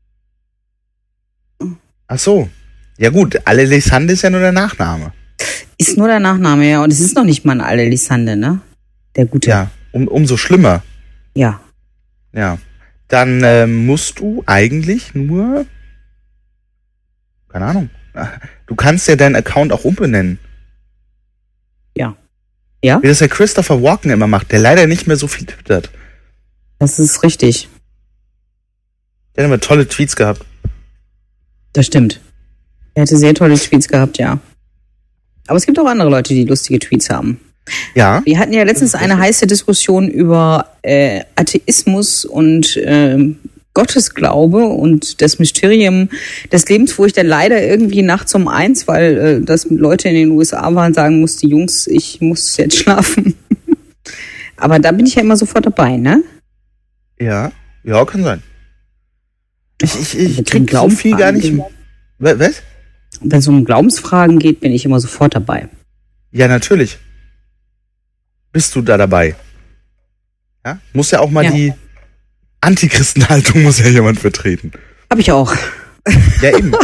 Ach so. Ja gut, Al-Elisande ist ja nur der Nachname. Ist nur der Nachname, ja. Und es ist noch nicht mal ein Al-Elisande, ne? Der Gute. Ja, umso schlimmer. Ja. Ja. Dann musst du eigentlich nur... Keine Ahnung. Du kannst ja deinen Account auch umbenennen. Ja. Ja? Wie das der Christopher Walken immer macht, der leider nicht mehr so viel twittert. Das ist richtig. Der hat immer tolle Tweets gehabt. Das stimmt. Er hätte sehr tolle Tweets gehabt, ja. Aber es gibt auch andere Leute, die lustige Tweets haben. Ja. Wir hatten ja letztens eine heiße Diskussion über Atheismus und Gottesglaube und das Mysterium des Lebens, wo ich dann leider irgendwie nachts um 1, weil das Leute in den USA waren, sagen musste, Jungs, ich muss jetzt schlafen. Aber da bin ich ja immer sofort dabei, ne? Ja, kann sein. Ich krieg so viel gar nicht. Was? Wenn es um Glaubensfragen geht, bin ich immer sofort dabei. Ja, natürlich. Bist du da dabei? Ja? Muss ja auch mal die Antichristenhaltung muss ja jemand vertreten. Hab ich auch. Ja, eben.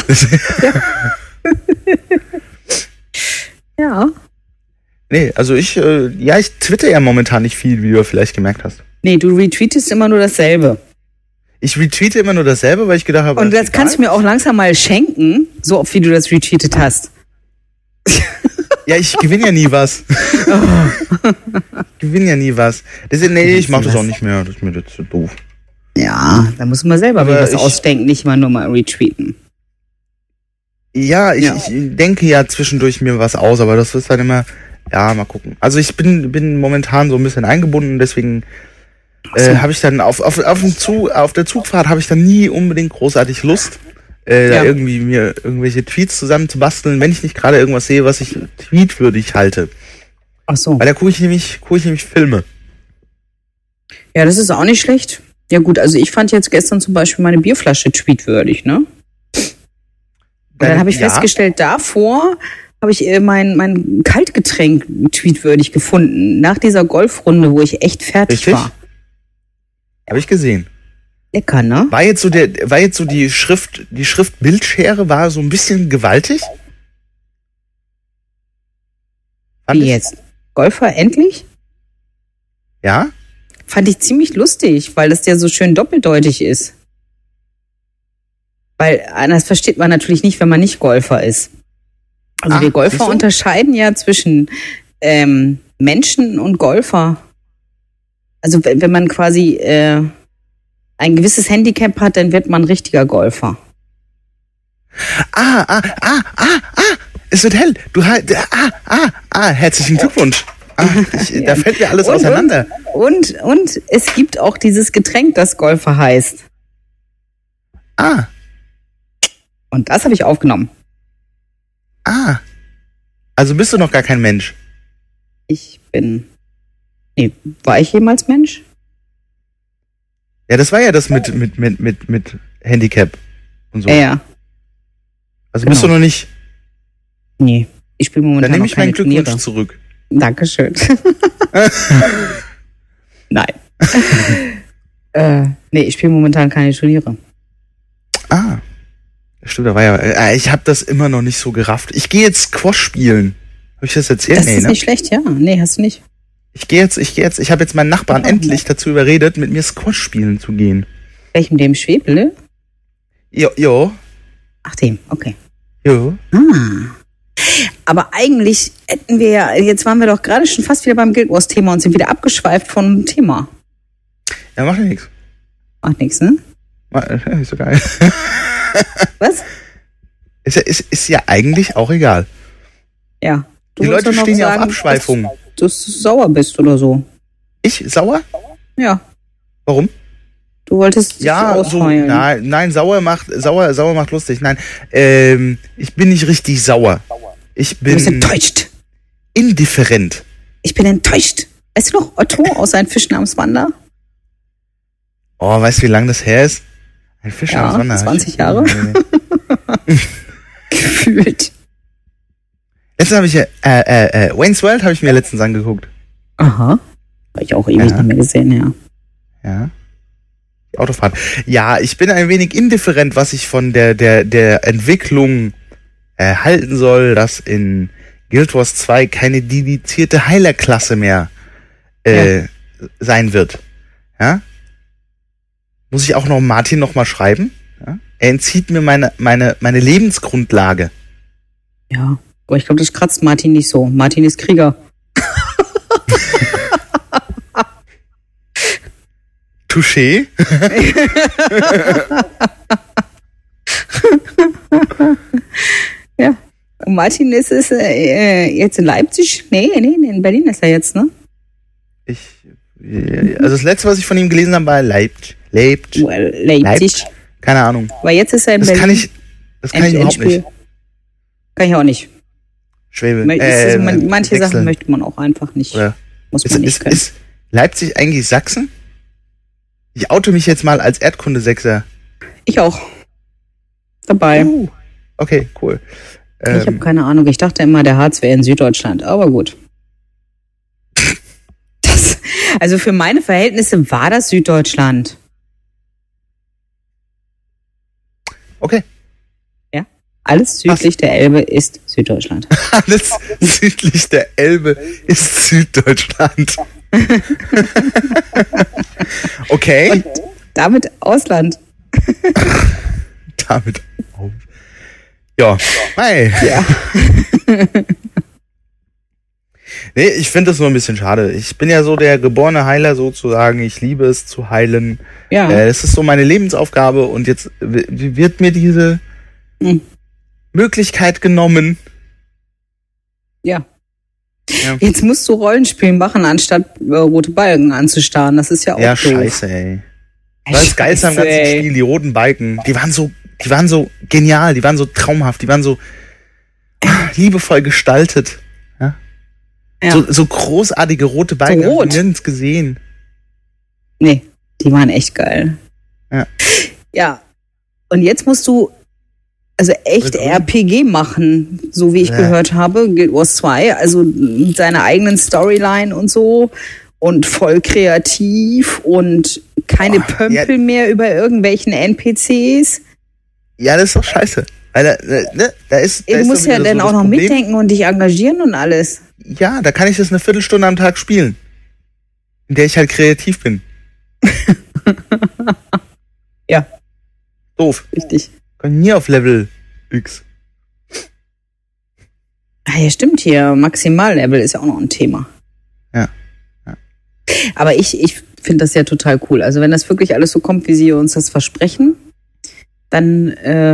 Ja. Nee, also ich twitter ja momentan nicht viel, wie du vielleicht gemerkt hast. Nee, du retweetest immer nur dasselbe. Ich retweete immer nur dasselbe, weil ich gedacht habe... Und das kannst du mir auch langsam mal schenken, so oft wie du das retweetet hast. Ja, ich gewinne ja nie was. Deswegen, ich mach das auch nicht mehr. Das ist mir jetzt zu doof. Ja, da muss man selber wieder was ausdenken, nicht mal nur mal retweeten. Ja, ich denke ja zwischendurch mir was aus, aber das ist dann immer... Ja, mal gucken. Also ich bin momentan so ein bisschen eingebunden, deswegen habe ich dann auf der Zugfahrt habe ich dann nie unbedingt großartig Lust, da irgendwie mir irgendwelche Tweets zusammenzubasteln, wenn ich nicht gerade irgendwas sehe, was ich tweetwürdig halte. Ach so. Weil da gucke ich nämlich Filme. Ja, das ist auch nicht schlecht. Ja gut, also ich fand jetzt gestern zum Beispiel meine Bierflasche tweetwürdig, ne? Und dann habe ich festgestellt, davor habe ich mein Kaltgetränk tweetwürdig gefunden. Nach dieser Golfrunde, wo ich echt fertig war. Habe ich gesehen. Lecker, ne? War jetzt so die Schriftbildschere war so ein bisschen gewaltig? Wie jetzt? Golfer endlich? Ja? Fand ich ziemlich lustig, weil das ja so schön doppeldeutig ist. Weil das versteht man natürlich nicht, wenn man nicht Golfer ist. Also wir Golfer unterscheiden ja zwischen Menschen und Golfer. Also wenn man quasi ein gewisses Handicap hat, dann wird man richtiger Golfer. Es wird hell. Herzlichen Glückwunsch. Da fällt mir alles auseinander. Und es gibt auch dieses Getränk, das Golfer heißt. Und das habe ich aufgenommen. Also bist du noch gar kein Mensch? War ich jemals Mensch? Ja, das war ja das mit Handicap und so. Ja. Also bist du noch nicht? Nee, ich spiele momentan noch keine Turniere. Dann nehme ich meinen Glückwunsch zurück. Dankeschön. Nein. Ich spiele momentan keine Turniere. Stimmt, da war ja. Ich habe das immer noch nicht so gerafft. Ich gehe jetzt Squash spielen. Habe ich das erzählt? Das ist nicht schlecht, ja. Nee, hast du nicht. Ich habe jetzt meinen Nachbarn endlich dazu überredet, mit mir Squash spielen zu gehen. Welchem, dem Schwebele? Jo. Ach, dem, okay. Jo. Aber eigentlich hätten wir ja, jetzt waren wir doch gerade schon fast wieder beim Guild Wars Thema und sind wieder abgeschweift vom Thema. Ja, macht ja nichts. Macht nichts, ne? Ist so geil. Was? Ist ja eigentlich auch egal. Ja. Die Leute stehen ja auf Abschweifungen. Dass du sauer bist oder so. Ich? Sauer? Ja. Warum? Du wolltest dich ausheulen. Nein, sauer macht lustig. Nein, ich bin nicht richtig sauer. Ich bin... Du bist enttäuscht. Indifferent. Ich bin enttäuscht. Weißt du noch Otto aus Ein Fisch namens Wanda? Oh, weißt du, wie lange das her ist? Ein Fisch namens Wanda. 20 Jahre. Gefühlt. Letztens habe ich Wayne's World habe ich mir letztens angeguckt. Aha. Habe ich auch ewig nicht mehr gesehen, ja. Ja. Die Autofahrt. Ja, ich bin ein wenig indifferent, was ich von der Entwicklung halten soll, dass in Guild Wars 2 keine dedizierte Heilerklasse mehr sein wird. Ja? Muss ich auch noch Martin noch mal schreiben? Ja? Er entzieht mir meine Lebensgrundlage. Ja, aber ich glaube, das kratzt Martin nicht so. Martin ist Krieger. Touché. Ja. Und Martin ist es jetzt in Leipzig? Nee, in Berlin ist er jetzt, ne? Also das letzte, was ich von ihm gelesen habe, war Leipzig. Keine Ahnung. Aber jetzt ist er in Berlin. Das kann ich überhaupt nicht. Kann ich auch nicht. Schwäbe. Manche Sachen möchte man auch einfach nicht. Oder muss man nicht können. Ist Leipzig eigentlich Sachsen? Ich oute mich jetzt mal als Erdkunde-Sechser. Ich auch. Dabei. Okay, cool. Ich habe keine Ahnung. Ich dachte immer, der Harz wäre in Süddeutschland. Aber gut. Also für meine Verhältnisse war das Süddeutschland. Okay. Ja. Alles südlich der Elbe ist Süddeutschland. Alles südlich der Elbe ist Süddeutschland. Okay. Und damit Ausland. Damit auf. Ja. Hey. Ja. Nee, ich finde das nur ein bisschen schade. Ich bin ja so der geborene Heiler sozusagen. Ich liebe es zu heilen. Ja. Das ist so meine Lebensaufgabe und jetzt wird mir diese Möglichkeit genommen. Ja. Jetzt musst du Rollenspiel machen, anstatt rote Balken anzustarren. Das ist ja auch doof. Scheiße, ey. Das war das Geilste am ganzen Spiel, die roten Balken. Die waren so Die waren so genial, die waren so traumhaft, die waren so liebevoll gestaltet. Ja? Ja. So großartige rote Balken habe ich nirgends gesehen. Nee, die waren echt geil. Ja. Ja. Und jetzt musst du also echt RPG machen, so wie ich gehört habe, Guild Wars 2, also mit seiner eigenen Storyline und so und voll kreativ und keine Pömpel mehr über irgendwelchen NPCs. Ja, das ist doch scheiße. Weil da ist du musst ja dann auch noch mitdenken und dich engagieren und alles. Ja, da kann ich das eine Viertelstunde am Tag spielen, in der ich halt kreativ bin. Ja. Doof. Richtig. Kann nie auf Level X. Ah, ja, stimmt hier. Maximallevel ist ja auch noch ein Thema. Ja. Aber ich finde das ja total cool. Also wenn das wirklich alles so kommt, wie sie uns das versprechen, dann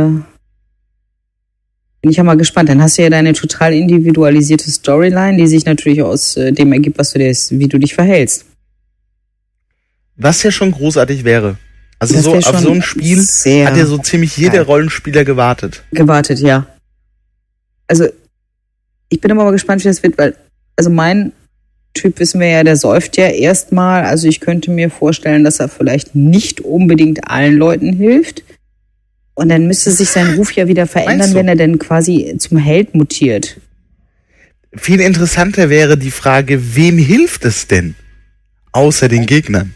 bin ich ja mal gespannt. Dann hast du ja deine total individualisierte Storyline, die sich natürlich aus dem ergibt, wie du dich verhältst. Was ja schon großartig wäre. Also so auf so ein Spiel hat ja so ziemlich jeder Rollenspieler gewartet. Gewartet, ja. Also ich bin immer mal gespannt, wie das wird, weil also mein Typ, wissen wir ja, der säuft ja erstmal. Also ich könnte mir vorstellen, dass er vielleicht nicht unbedingt allen Leuten hilft. Und dann müsste sich sein Ruf ja wieder verändern, wenn er dann quasi zum Held mutiert. Viel interessanter wäre die Frage, wem hilft es denn? Außer den Gegnern.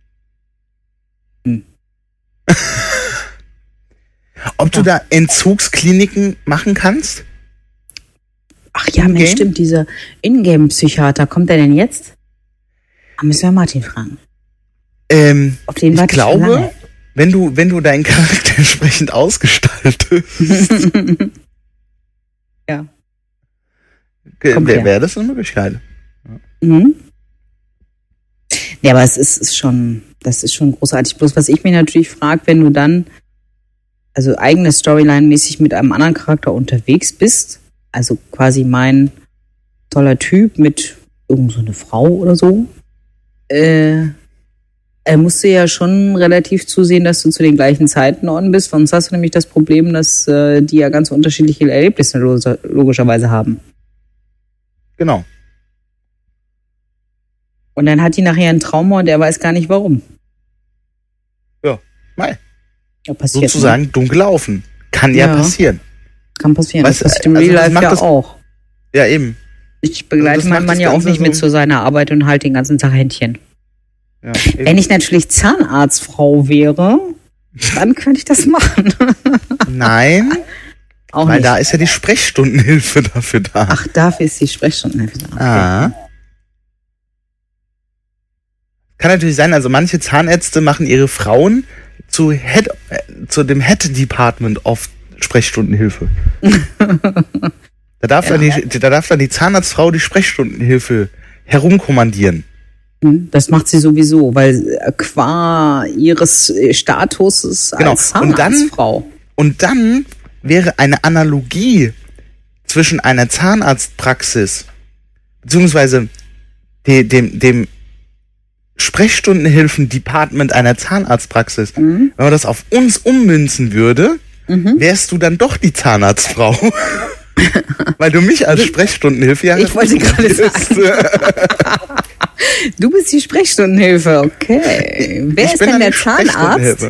Ob du da Entzugskliniken machen kannst? Ach ja, Mensch, stimmt, dieser Ingame-Psychiater, kommt der denn jetzt? Da müssen wir Martin fragen. Auf den ich glaube, wenn du deinen Charakter entsprechend ausgestaltest, ja, wäre das eine Möglichkeit. Mhm. Ja, aber das ist schon großartig. Bloß was ich mir natürlich frage, wenn du dann also eigene Storyline-mäßig mit einem anderen Charakter unterwegs bist, also quasi mein toller Typ mit irgend so eine Frau oder so, musst du ja schon relativ zusehen, dass du zu den gleichen Zeiten on bist, sonst hast du nämlich das Problem, dass die ja ganz unterschiedliche Erlebnisse logischerweise haben. Genau. Und dann hat die nachher ein Trauma und er weiß gar nicht warum. Ja, mei. Ja, passiert, sozusagen dumm gelaufen. Kann ja passieren. Kann passieren. Das passiert im Real Life ja auch. Ja, eben. Ich begleite meinen Mann ja auch nicht mit zu seiner Arbeit und halte den ganzen Tag Händchen. Ja, wenn ich natürlich Zahnarztfrau wäre, dann könnte ich das machen. Nein. Auch weil nicht. Da ist ja die Sprechstundenhilfe dafür da. Ach, dafür ist die Sprechstundenhilfe da. Okay. Ah. Kann natürlich sein, also manche Zahnärzte machen ihre Frauen zu dem Head-Department of Sprechstundenhilfe. Da darf dann die Zahnarztfrau die Sprechstundenhilfe herumkommandieren. Das macht sie sowieso, weil qua ihres Statuses als Zahnarztfrau. Und dann wäre eine Analogie zwischen einer Zahnarztpraxis beziehungsweise dem Sprechstundenhilfen-Department einer Zahnarztpraxis, wenn man das auf uns ummünzen würde, wärst du dann doch die Zahnarztfrau. Weil du mich als Sprechstundenhilfe ja... Ich wollte gerade sagen. Du bist die Sprechstundenhilfe, okay. Wer ist denn der Zahnarzt?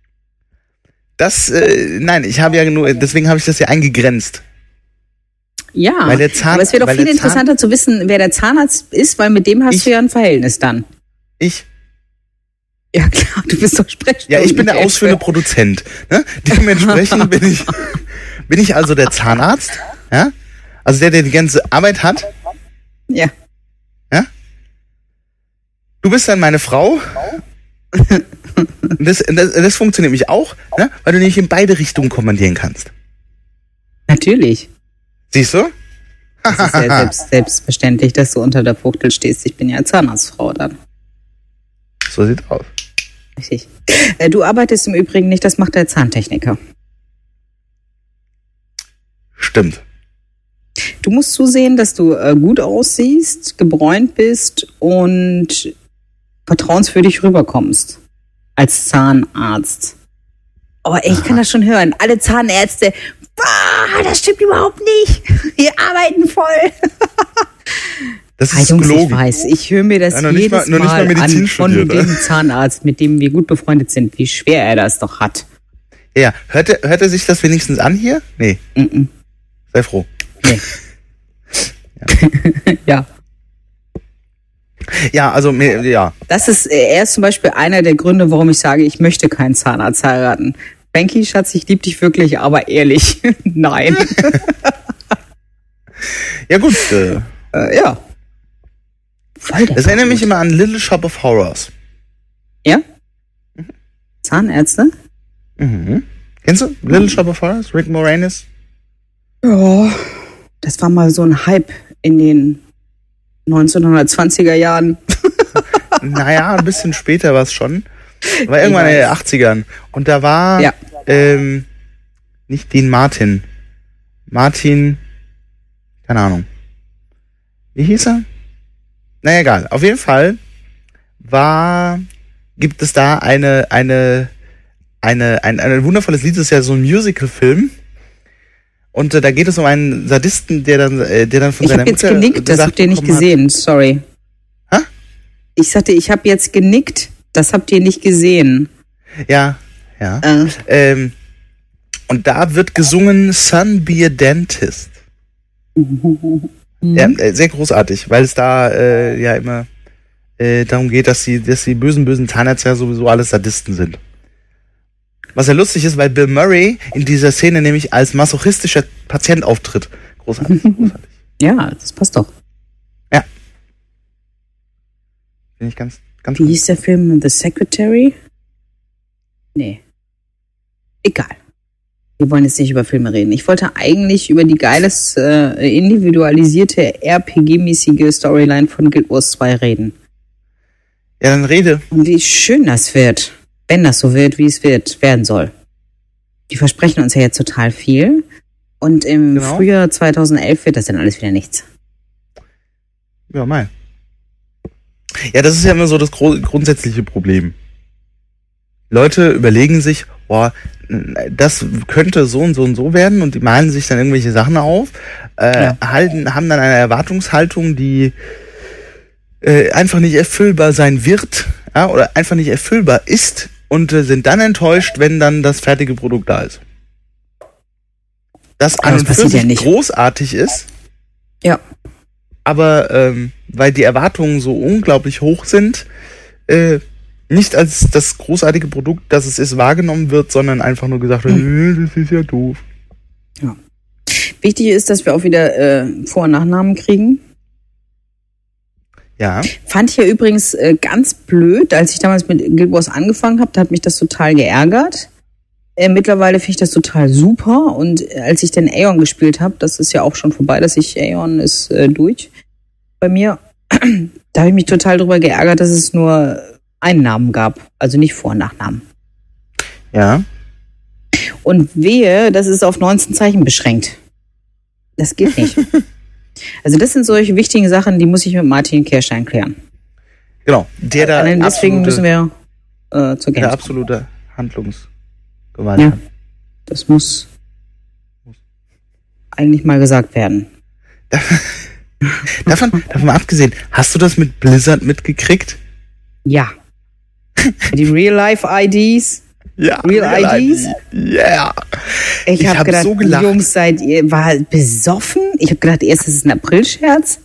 Nein, ich habe ja nur, deswegen habe ich das ja eingegrenzt. Ja, aber es wäre doch viel interessanter zu wissen, wer der Zahnarzt ist, weil mit dem hast du ja ein Verhältnis dann. Ich? Ja klar, du bist doch Sprechstundenhilfe. Ja, ich bin der ausführende Produzent. Ne? Dementsprechend bin ich also der Zahnarzt, ja? Also der die ganze Arbeit hat. Ja. Ja? Du bist dann meine Frau. Das funktioniert nämlich auch, ne? Weil du nicht in beide Richtungen kommandieren kannst. Natürlich. Siehst du? Das ist ja selbstverständlich, dass du unter der Fuchtel stehst. Ich bin ja Zahnarztfrau dann. So sieht's aus. Richtig. Du arbeitest im Übrigen nicht, das macht der Zahntechniker. Stimmt. Du musst zusehen, dass du gut aussiehst, gebräunt bist und vertrauenswürdig rüberkommst. Als Zahnarzt. Oh, ich kann das schon hören. Alle Zahnärzte, boah, das stimmt überhaupt nicht. Wir arbeiten voll. Das ist Jungs, gelogen. ich weiß, ich höre mir das Ja, jedes noch nicht mal Mal Medizin an von studiert, dem Zahnarzt, mit dem wir gut befreundet sind, wie schwer er das doch hat. Ja, hört er sich das wenigstens an hier? Nee. Sei froh. Nee. Ja. Ja, also, ja. Er ist zum Beispiel einer der Gründe, warum ich sage, ich möchte keinen Zahnarzt heiraten. Frankie, Schatz, ich liebe dich wirklich, aber ehrlich, nein. Ja, gut. Ja. Das erinnert mich immer an Little Shop of Horrors. Ja? Zahnärzte? Mhm. Kennst du Little Shop of Horrors? Rick Moranis? Ja. Das war mal so ein Hype in den 1920er Jahren. Naja, ein bisschen später war es schon. War irgendwann in den 80ern. Und da war nicht Dean Martin. Martin, keine Ahnung. Wie hieß er? Naja, egal. Auf jeden Fall gibt es da ein wundervolles Lied, das ist ja so ein Musical-Film. Und da geht es um einen Sadisten, der dann von seiner Mutter... Ich habe jetzt genickt, das habt ihr nicht gesehen, sorry. Hä? Ich sagte, ich habe jetzt genickt, das habt ihr nicht gesehen. Ja. Und da wird gesungen Son, be a dentist. Ja, sehr großartig, weil es da ja immer darum geht, dass die bösen Zahnärzte ja sowieso alles Sadisten sind. Was ja lustig ist, weil Bill Murray in dieser Szene nämlich als masochistischer Patient auftritt. Großartig. Ja, das passt doch. Ja. Finde ich ganz Wie hieß der Film? The Secretary? Nee. Egal. Wir wollen jetzt nicht über Filme reden. Ich wollte eigentlich über die geiles, individualisierte, RPG-mäßige Storyline von Guild Wars 2 reden. Ja, dann rede. Und wie schön das wird. Wenn das so wird, wie es werden soll. Die versprechen uns ja jetzt total viel. Und im Frühjahr 2011 wird das dann alles wieder nichts. Ja, mal. Ja, das ist ja immer so das grundsätzliche Problem. Leute überlegen sich, das könnte so und so und so werden, und die malen sich dann irgendwelche Sachen auf, haben dann eine Erwartungshaltung, die einfach nicht erfüllbar sein wird, oder einfach nicht erfüllbar ist, und sind dann enttäuscht, wenn dann das fertige Produkt da ist. Das an und für sich großartig ist. Ja. Aber weil die Erwartungen so unglaublich hoch sind, nicht als das großartige Produkt, das es ist, wahrgenommen wird, sondern einfach nur gesagt wird, das ist ja doof. Ja. Wichtig ist, dass wir auch wieder Vor- und Nachnamen kriegen. Ja. Fand ich ja übrigens ganz blöd, als ich damals mit Guild Wars angefangen habe, da hat mich das total geärgert. Mittlerweile finde ich das total super, und als ich den Aeon gespielt habe, das ist ja auch schon vorbei, Aeon ist durch bei mir, da habe ich mich total drüber geärgert, dass es nur einen Namen gab, also nicht Vor- und Nachnamen. Ja. Und wehe, das ist auf 19 Zeichen beschränkt. Das geht nicht. Also das sind solche wichtigen Sachen, die muss ich mit Martin Kirstein klären. Genau. Deswegen müssen wir zur Gamescom. Der absolute Handlungsgewalt. Ja, das muss eigentlich mal gesagt werden. Davon mal abgesehen, hast du das mit Blizzard mitgekriegt? Ja. Die Real-Life-IDs? Ja. Real-IDs? Ja. Ich hab gedacht, so gelacht. Jungs, war besoffen? Ich habe gedacht, erst ist es ein April-Scherz.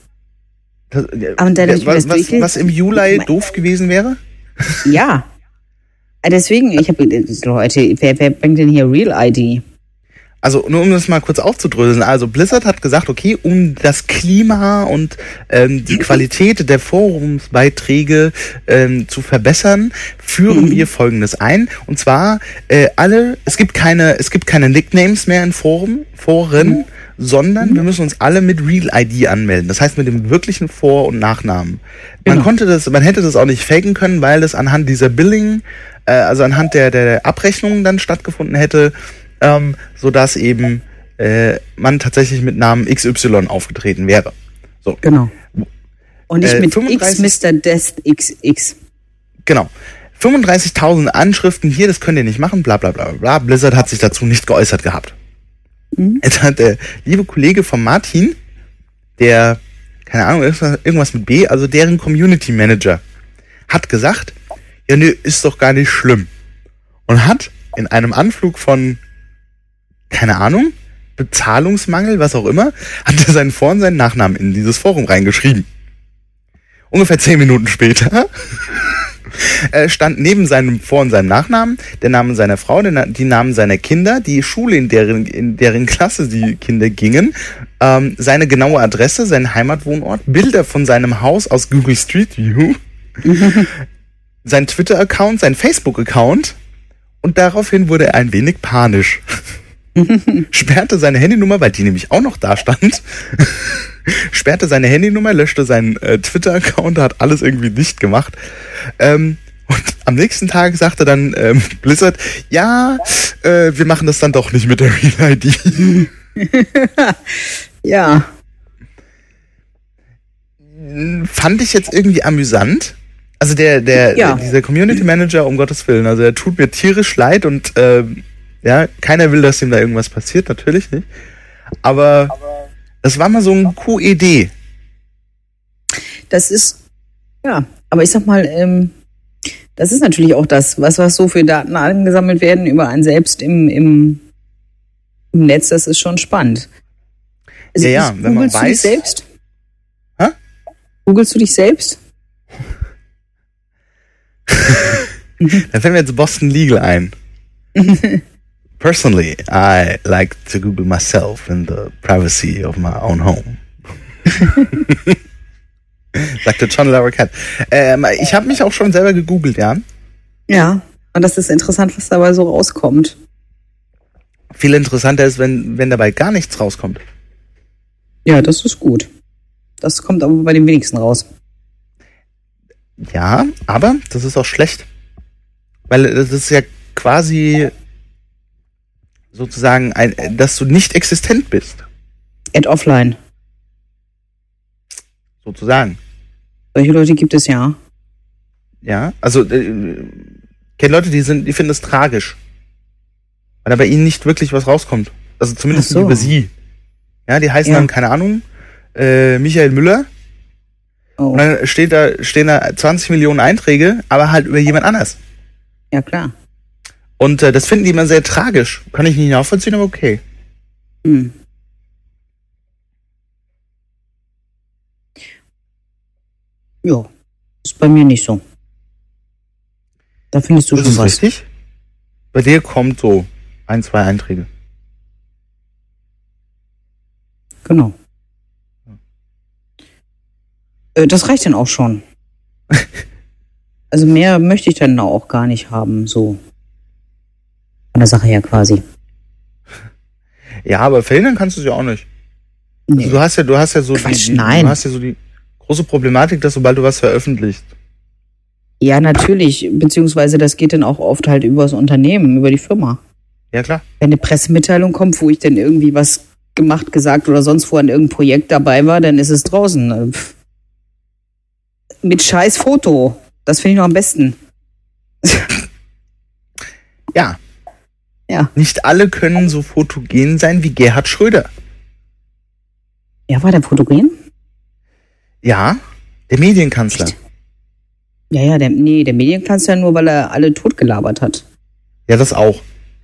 Was im Juli doof gewesen wäre? Ja. Deswegen, Leute, wer bringt denn hier Real-ID? Also nur um das mal kurz aufzudröseln, also Blizzard hat gesagt, okay, um das Klima und die Qualität der Forumsbeiträge zu verbessern, führen wir Folgendes ein. Und zwar es gibt keine Nicknames mehr in Foren, sondern wir müssen uns alle mit Real ID anmelden. Das heißt mit dem wirklichen Vor- und Nachnamen. Man hätte das auch nicht faken können, weil das anhand dieser Billing, also anhand der Abrechnungen dann stattgefunden hätte, sodass eben man tatsächlich mit Namen XY aufgetreten wäre. So. Genau. Und nicht mit X Mr. Death XX. Genau. 35.000 Anschriften hier, das könnt ihr nicht machen, bla bla bla bla. Blizzard hat sich dazu nicht geäußert gehabt. Jetzt hat der liebe Kollege von Martin, der, keine Ahnung, irgendwas mit B, also deren Community Manager, hat gesagt, ja nee, ist doch gar nicht schlimm. Und hat in einem Anflug von, keine Ahnung, Bezahlungsmangel, was auch immer, hat er seinen Vor- und seinen Nachnamen in dieses Forum reingeschrieben. Ungefähr 10 Minuten später stand neben seinem Vor- und seinem Nachnamen der Name seiner Frau, die Namen seiner Kinder, die Schule, in deren Klasse die Kinder gingen, seine genaue Adresse, sein Heimatwohnort, Bilder von seinem Haus aus Google Street View, sein Twitter-Account, sein Facebook-Account, und daraufhin wurde er ein wenig panisch. Sperrte seine Handynummer, weil die nämlich auch noch da stand, sperrte seine Handynummer, löschte seinen Twitter-Account, hat alles irgendwie dicht gemacht. Und am nächsten Tag sagte dann Blizzard, ja, wir machen das dann doch nicht mit der Real ID. Ja. Fand ich jetzt irgendwie amüsant. Also dieser Community Manager, um Gottes Willen, also er tut mir tierisch leid und ja, keiner will, dass ihm da irgendwas passiert, natürlich nicht. Aber das war mal so ein QED. Das ist, ja, aber ich sag mal, das ist natürlich auch das, was so für Daten angesammelt werden über einen selbst im Netz, das ist schon spannend. Also ja, wenn man weiß. Googlest du dich selbst? Hä? Googlest du dich selbst? Da fällt mir jetzt Boston Legal ein. Personally, I like to Google myself in the privacy of my own home. Sagte John Larroquette. Ich habe mich auch schon selber gegoogelt, ja. Ja, und das ist interessant, was dabei so rauskommt. Viel interessanter ist, wenn dabei gar nichts rauskommt. Ja, das ist gut. Das kommt aber bei den wenigsten raus. Ja, aber das ist auch schlecht. Weil das ist ja quasi sozusagen, dass du nicht existent bist. Ad offline. Sozusagen. Solche Leute gibt es ja. Ja, also kenne Leute, die finden es tragisch. Weil da bei ihnen nicht wirklich was rauskommt. Also zumindest nicht über sie. Ja, die heißen dann, keine Ahnung, Michael Müller. Oh. Und dann stehen da 20 Millionen Einträge, aber halt über jemand anders. Ja, klar. Und das finden die immer sehr tragisch. Kann ich nicht nachvollziehen, aber okay. Hm. Ja, ist bei mir nicht so. Da findest du schon was. Richtig? Bei dir kommt so 1, 2 Einträge. Genau. Das reicht dann auch schon. Also mehr möchte ich dann auch gar nicht haben, so. Von der Sache her quasi. Ja, aber verhindern kannst du es ja auch nicht. Nee. Also du hast ja so die große Problematik, dass sobald du was veröffentlichst. Ja, natürlich. Beziehungsweise das geht dann auch oft halt über das Unternehmen, über die Firma. Ja, klar. Wenn eine Pressemitteilung kommt, wo ich dann irgendwie was gemacht, gesagt oder sonst wo an irgendeinem Projekt dabei war, dann ist es draußen. Mit scheiß Foto. Das finde ich noch am besten. Ja. Ja. Nicht alle können so fotogen sein wie Gerhard Schröder. Ja, war der fotogen? Ja, der Medienkanzler. Echt? Ja, der Medienkanzler nur, weil er alle totgelabert hat. Ja, das auch.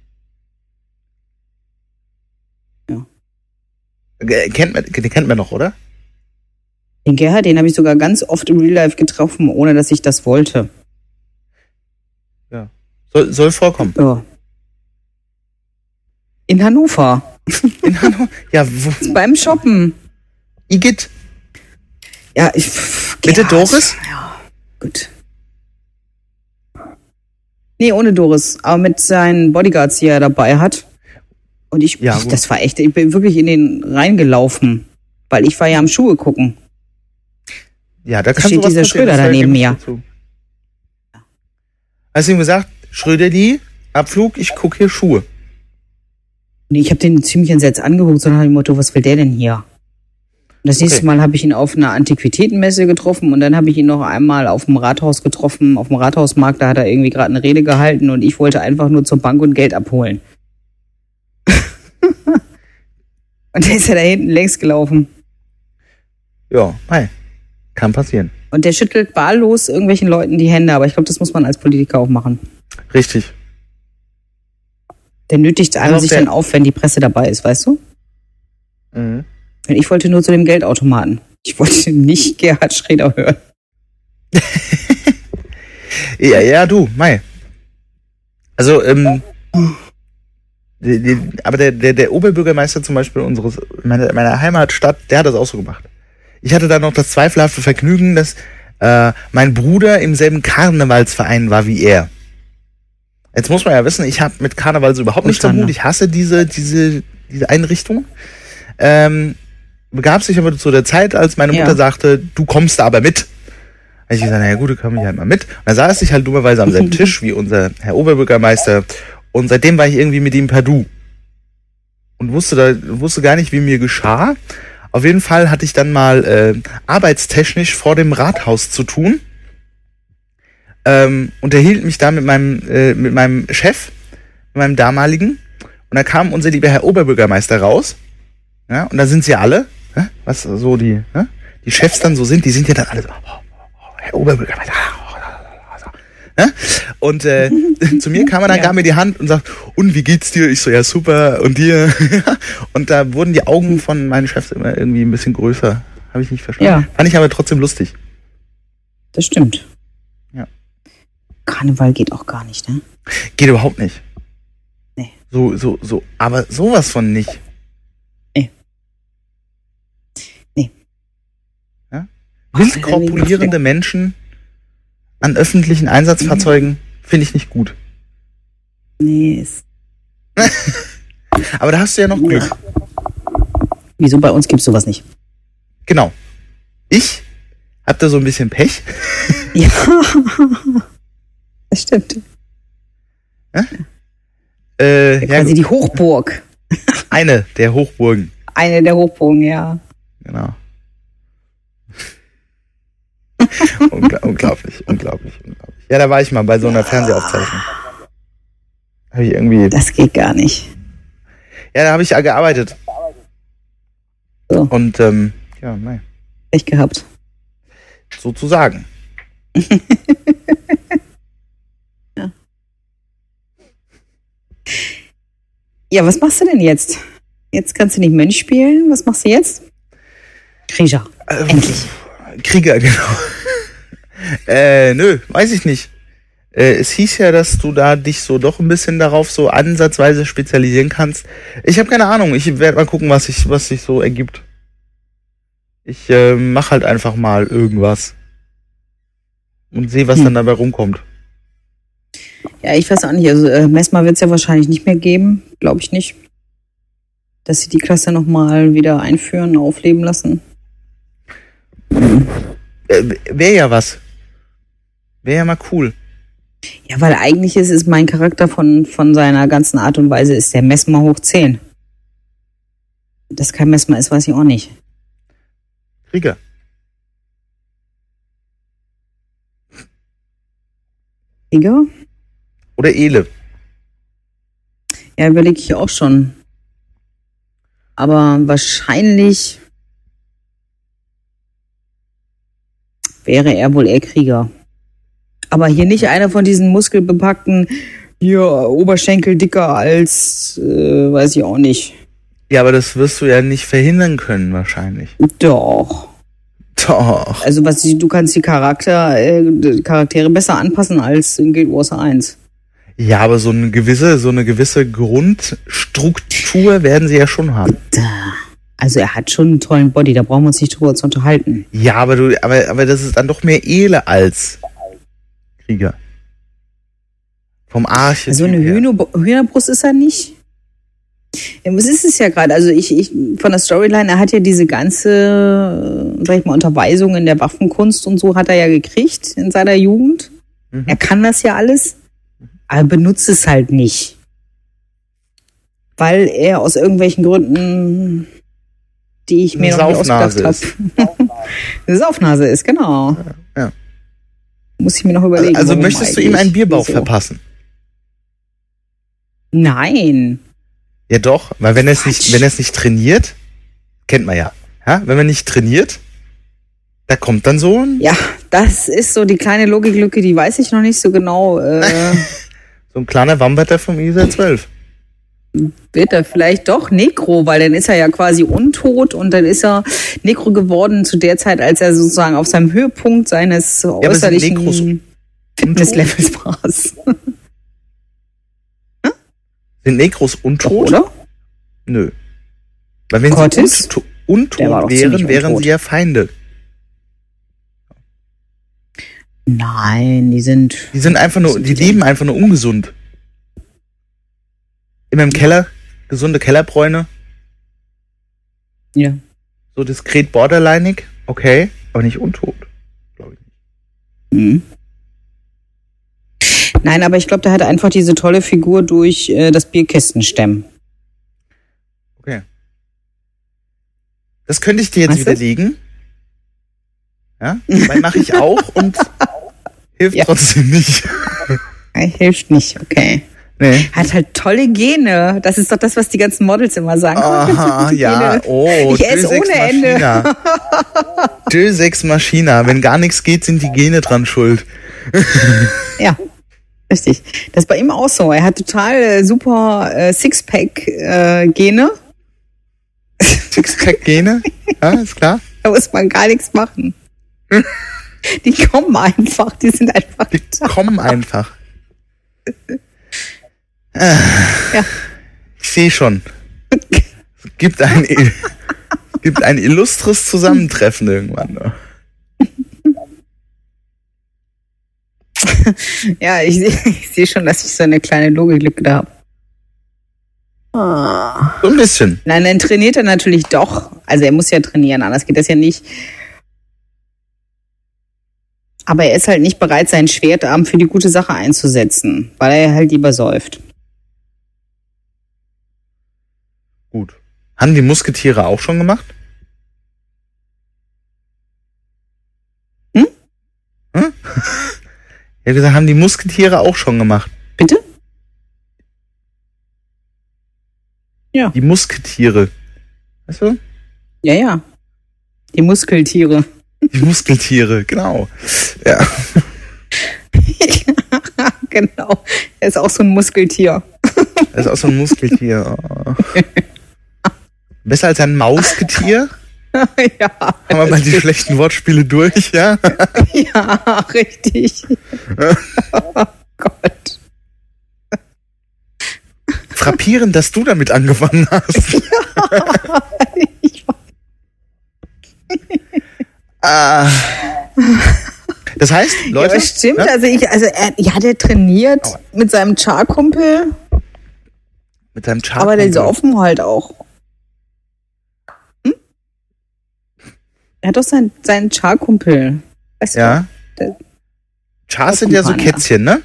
Ja. Den kennt man noch, oder? Den Gerhard, den habe ich sogar ganz oft im Real Life getroffen, ohne dass ich das wollte. Ja. Soll vorkommen. Ja. In Hannover. In Hannover? Ja, wo? Beim Shoppen. Igitt. Ja, bitte Doris? Ja, gut. Nee, ohne Doris. Aber mit seinen Bodyguards, die er dabei hat. Und das war echt, ich bin wirklich in den reingelaufen. Weil ich war ja am Schuhe gucken. Ja, da steht dieser Schröder da neben mir. Hast du ihm gesagt, Schröder, Abflug, ich gucke hier Schuhe. Nee, ich habe den ziemlich entsetzt angeguckt, sondern nach dem Motto, was will der denn hier? Das nächste Mal habe ich ihn auf einer Antiquitätenmesse getroffen und dann habe ich ihn noch einmal auf dem Rathaus getroffen, auf dem Rathausmarkt, da hat er irgendwie gerade eine Rede gehalten und ich wollte einfach nur zur Bank und Geld abholen. Und der ist ja da hinten längs gelaufen. Ja, hi. Kann passieren. Und der schüttelt wahllos irgendwelchen Leuten die Hände, aber ich glaube, das muss man als Politiker auch machen. Richtig. Der nötigt einem sich dann auf, wenn die Presse dabei ist, weißt du? Mhm. Und ich wollte nur zu dem Geldautomaten. Ich wollte nicht Gerhard Schröder hören. ja, du, Mai. Also, aber der Oberbürgermeister zum Beispiel meiner Heimatstadt, der hat das auch so gemacht. Ich hatte dann noch das zweifelhafte Vergnügen, dass mein Bruder im selben Karnevalsverein war wie er. Jetzt muss man ja wissen, ich habe mit Karneval so überhaupt nichts am Hut. Ich hasse diese Einrichtung. Begab sich aber zu der Zeit, als meine Mutter sagte, du kommst da aber mit. Da ich gesagt, naja gut, dann komme ich halt mal mit. Und da saß ich halt dummerweise am selben Tisch wie unser Herr Oberbürgermeister. Und seitdem war ich irgendwie mit ihm per Du. Und wusste gar nicht, wie mir geschah. Auf jeden Fall hatte ich dann mal arbeitstechnisch vor dem Rathaus zu tun. Unterhielt mich da mit meinem Chef, mit meinem damaligen. Und da kam unser lieber Herr Oberbürgermeister raus. Ja, und da sind sie alle, was so die Chefs dann so sind, die sind ja dann alle so, Herr Oberbürgermeister. Und zu mir kam er dann, gab mir die Hand und sagt, und wie geht's dir? Ich so, ja super, und dir? Und da wurden die Augen von meinen Chefs immer irgendwie ein bisschen größer. Habe ich nicht verstanden. Ja. Fand ich aber trotzdem lustig. Das stimmt. Ja. Karneval geht auch gar nicht, ne? Geht überhaupt nicht. Nee. So, aber sowas von nicht. Nee. Ja? Wild korpulierende Menschen an öffentlichen Einsatzfahrzeugen finde ich nicht gut. Nee. Aber da hast du ja noch Glück. Wieso, bei uns gibt's sowas nicht? Genau. Ich hab da so ein bisschen Pech. Ja, das stimmt. Ja? Quasi die Hochburg. Eine der Hochburgen. Eine der Hochburgen, ja. Genau. Unglaublich. Ja, da war ich mal bei so einer Fernsehaufzeichnung. Habe ich irgendwie. Das geht gar nicht. Ja, da habe ich ja gearbeitet. So. Und ja, nein. Echt gehabt. Sozusagen. Ja. Ja, was machst du denn jetzt? Jetzt kannst du nicht Mönch spielen. Was machst du jetzt? Krieger. Endlich. Krieger, genau. Nö, weiß ich nicht. Es hieß ja, dass du da dich so doch ein bisschen darauf so ansatzweise spezialisieren kannst. Ich habe keine Ahnung. Ich werde mal gucken, was sich so ergibt. Ich mache halt einfach mal irgendwas. Und sehe, was dann dabei rumkommt. Ja, ich weiß auch nicht. Also Messmer wird es ja wahrscheinlich nicht mehr geben. Glaube ich nicht. Dass sie die Klasse nochmal wieder einführen, aufleben lassen. Wäre ja was. Wäre ja mal cool. Ja, weil eigentlich ist mein Charakter von seiner ganzen Art und Weise ist der Messmer hoch 10. Dass kein Messmer ist, weiß ich auch nicht. Krieger. Krieger? Oder Ele. Ja, überlege ich auch schon. Aber wahrscheinlich wäre er wohl eher Krieger. Aber hier nicht einer von diesen muskelbepackten, hier Oberschenkel dicker als, weiß ich auch nicht. Ja, aber das wirst du ja nicht verhindern können, wahrscheinlich. Doch. Also du kannst die Charaktere besser anpassen als in Guild Wars 1. Ja, aber so eine gewisse Grundstruktur werden sie ja schon haben. Also er hat schon einen tollen Body, da brauchen wir uns nicht drüber zu unterhalten. Ja, aber das ist dann doch mehr Ele als Krieger. Vom Archetyp. Also eine Hühnerbrust ist er nicht. Ja, was ist es ja gerade? Also ich von der Storyline, er hat ja diese ganze, sag ich mal, Unterweisung in der Waffenkunst und so hat er ja gekriegt in seiner Jugend. Mhm. Er kann das ja alles, aber benutzt es halt nicht. Weil er aus irgendwelchen Gründen die ich mir noch nicht ausgedacht habe. Eine Saufnase ist, genau. Ja. Muss ich mir noch überlegen. Also möchtest du ihm einen Bierbauch verpassen? Nein. Ja doch, weil wenn er es nicht trainiert, kennt man ja. Wenn man nicht trainiert, da kommt dann so ein... Ja, das ist so die kleine Logiklücke, die weiß ich noch nicht so genau. So ein kleiner Wambatter vom ISA 12. Wird er vielleicht doch Nekro, weil dann ist er ja quasi untot und dann ist er Nekro geworden zu der Zeit, als er sozusagen auf seinem Höhepunkt seines äußerlichen Fitnesslevels war. Sind Nekros untot? Oder? Nö. Weil wenn Cortys? sie untot wären, wären sie ja Feinde. Nein, die leben einfach nur ungesund. Immer im Keller, gesunde Kellerbräune. Ja. So diskret borderlineig, okay, aber nicht untot, glaube ich nicht. Mhm. Nein, aber ich glaube, der hat einfach diese tolle Figur durch das Bierkistenstemmen. Okay. Das könnte ich dir jetzt widerlegen. Ja, weil mache ich auch und hilft trotzdem nicht. Hilft nicht, okay. Nee. Hat halt tolle Gene. Das ist doch das, was die ganzen Models immer sagen. Aha, ja, Gene. Ich esse ohne Ende. Deus Ex Machina. Wenn gar nichts geht, sind die Gene dran schuld. Ja, richtig. Das ist bei ihm auch so. Er hat total super Sixpack-Gene. Sixpack-Gene? Ja, ist klar. Da muss man gar nichts machen. Die kommen einfach. Die sind einfach. Die kommen einfach. Ja. Ich sehe schon. Es gibt ein illustres Zusammentreffen irgendwann. Ja, ich sehe schon, dass ich so eine kleine Logiklücke da habe. So ein bisschen. Nein, dann trainiert er natürlich doch. Also er muss ja trainieren, anders geht das ja nicht. Aber er ist halt nicht bereit, seinen Schwertarm für die gute Sache einzusetzen, weil er halt lieber säuft. Gut. Haben die Musketiere auch schon gemacht? Hm? Ich habe gesagt, haben die Musketiere auch schon gemacht? Bitte? Ja. Die Musketiere. Weißt du? Ja, ja. Die Muskeltiere. Die Muskeltiere, genau. Ja. Genau. Er ist auch so ein Muskeltier. Er ist auch so ein Muskeltier. Oh. Besser als ein Mausketier? Ja. Haben wir mal die schlechten Wortspiele durch, ja? Ja, richtig. Oh Gott. Frappierend, dass du damit angefangen hast. Ja, ich Das heißt, Leute... Ja, stimmt, ja? Der trainiert mit seinem Char-Kumpel. Mit seinem Char-Kumpel. Aber der saufen halt auch. Hm? Er hat doch seinen Char-Kumpel. Weißt ja. Du? Chars sind ja so Kätzchen, ne?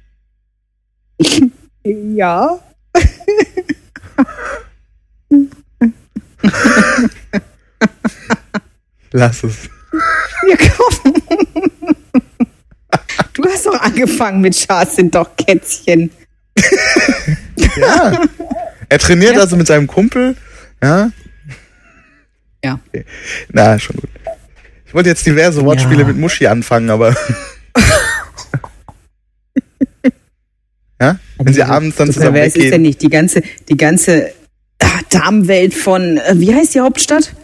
Ja. Lass es. Ja, komm. Du hast doch angefangen mit Chars sind doch Kätzchen. Ja. Er trainiert also mit seinem Kumpel. Ja. Ja. Okay. Na, schon gut. Ich wollte jetzt diverse Wortspiele mit Muschi anfangen, aber... Ja? Wenn sie abends dann zusammen weggehen. Wer ist denn nicht? Die ganze Damenwelt von... wie heißt die Hauptstadt?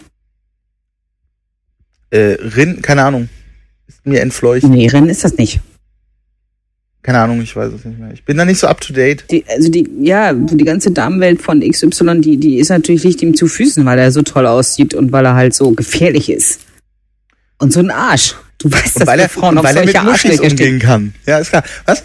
Keine Ahnung. Ist mir entfleucht. Nee, Rennes ist das nicht. Keine Ahnung, ich weiß es nicht mehr. Ich bin da nicht so up to date. Die ganze Damenwelt von XY, die ist natürlich liegt ihm zu Füßen, weil er so toll aussieht und weil er halt so gefährlich ist. Und so ein Arsch. Du weißt, dass weil er Frauen auf weil er solche mit Muschis umgehen kann. Ja, ist klar. Was?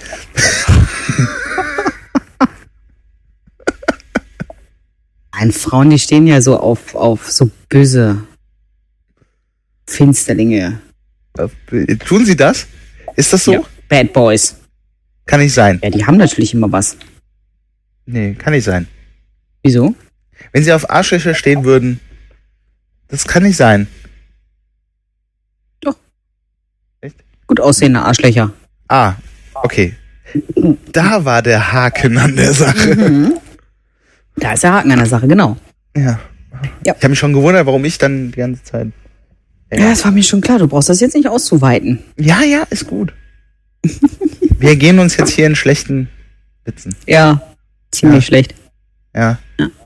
Nein, Frauen, die stehen ja so auf so böse Finsterlinge. Tun sie das? Ist das so? Ja. Bad Boys. Kann nicht sein. Ja, die haben natürlich immer was. Nee, kann nicht sein. Wieso? Wenn sie auf Arschlöcher stehen würden, Das kann nicht sein. Doch. Echt? Gut aussehende Arschlöcher. Ah, okay. Da war der Haken an der Sache. Mhm. Da ist der Haken an der Sache, genau. Ja. Ich habe mich schon gewundert, warum ich dann die ganze Zeit... Ja, das war mir schon klar. Du brauchst das jetzt nicht auszuweiten. Ja, ist gut. Wir gehen uns jetzt hier in schlechten Witzen. Ja, ziemlich schlecht. Ja.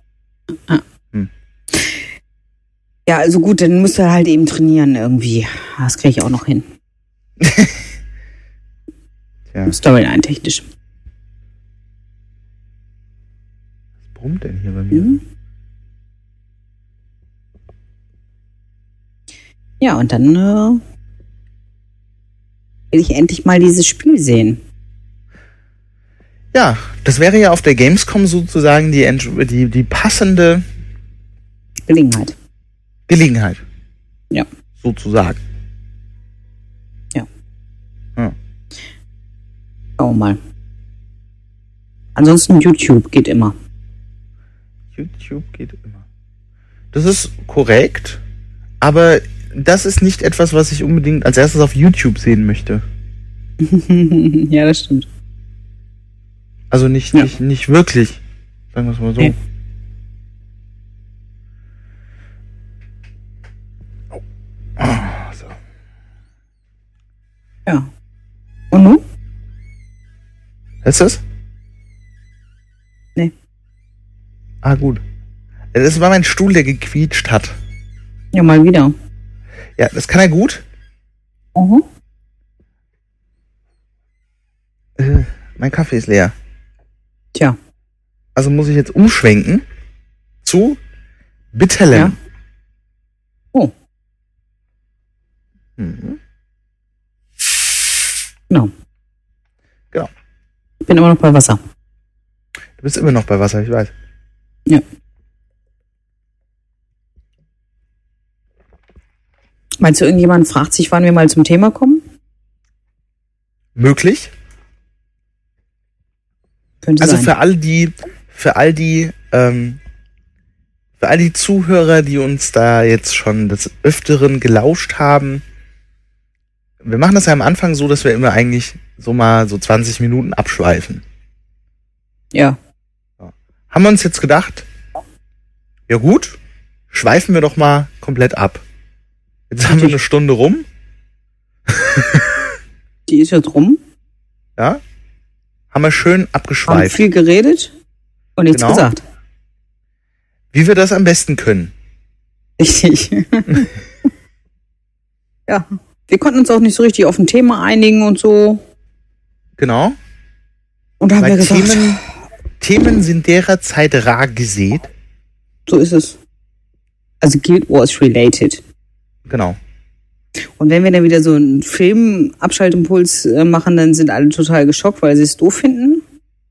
Ja, also gut, dann musst du halt eben trainieren irgendwie. Das kriege ich auch noch hin. Ja. Storyline technisch. Was brummt denn hier bei mir? Mhm. Ja, und dann will ich endlich mal dieses Spiel sehen. Ja, das wäre ja auf der Gamescom sozusagen die passende Gelegenheit. Ja. Sozusagen. Ja. Ja. Schauen wir mal. Ansonsten YouTube geht immer. YouTube geht immer. Das ist korrekt, aber das ist nicht etwas, was ich unbedingt als erstes auf YouTube sehen möchte. Ja, das stimmt. Also nicht wirklich. Sagen wir es mal so. Nee. So. Ja. Und nun? Ist das? Nee. Ah, gut. Das war mein Stuhl, der gequietscht hat. Ja, mal wieder. Ja, das kann er gut. Mhm. Mein Kaffee ist leer. Tja. Also muss ich jetzt umschwenken zu Bitterlem. Ja. Oh. Mhm. Genau. Genau. Ich bin immer noch bei Wasser. Du bist immer noch bei Wasser, ich weiß. Ja. Meinst du, irgendjemand fragt sich, wann wir mal zum Thema kommen? Möglich. Könnte Also sein. für all die Zuhörer, die uns da jetzt schon des Öfteren gelauscht haben, wir machen das ja am Anfang so, dass wir immer eigentlich so mal so 20 Minuten abschweifen. Ja. Haben wir uns jetzt gedacht, ja gut, schweifen wir doch mal komplett ab. Jetzt haben wir eine Stunde rum. Die ist jetzt rum. Ja. Haben wir schön Haben abgeschweift. viel geredet und nichts Genau. gesagt. Wie wir das am besten können. Richtig. Ja. Wir konnten uns auch nicht so richtig auf ein Thema einigen und so. Genau. Und da haben wir Weil gesagt, Themen sind derzeit rar gesät. so ist es. Also Guild Wars related. Genau. Und wenn wir dann wieder so einen Film-Abschaltimpuls machen, dann sind alle total geschockt, weil sie es doof finden.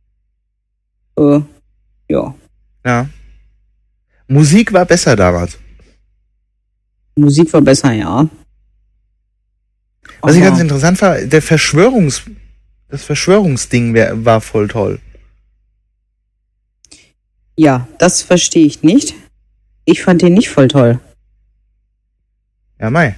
Ja. Ja. Musik war besser damals. Musik war besser, ja. Was ich Aber- ganz interessant war, das Verschwörungsding war voll toll. Ja, das verstehe ich nicht. Ich fand den nicht voll toll. Ja, mei.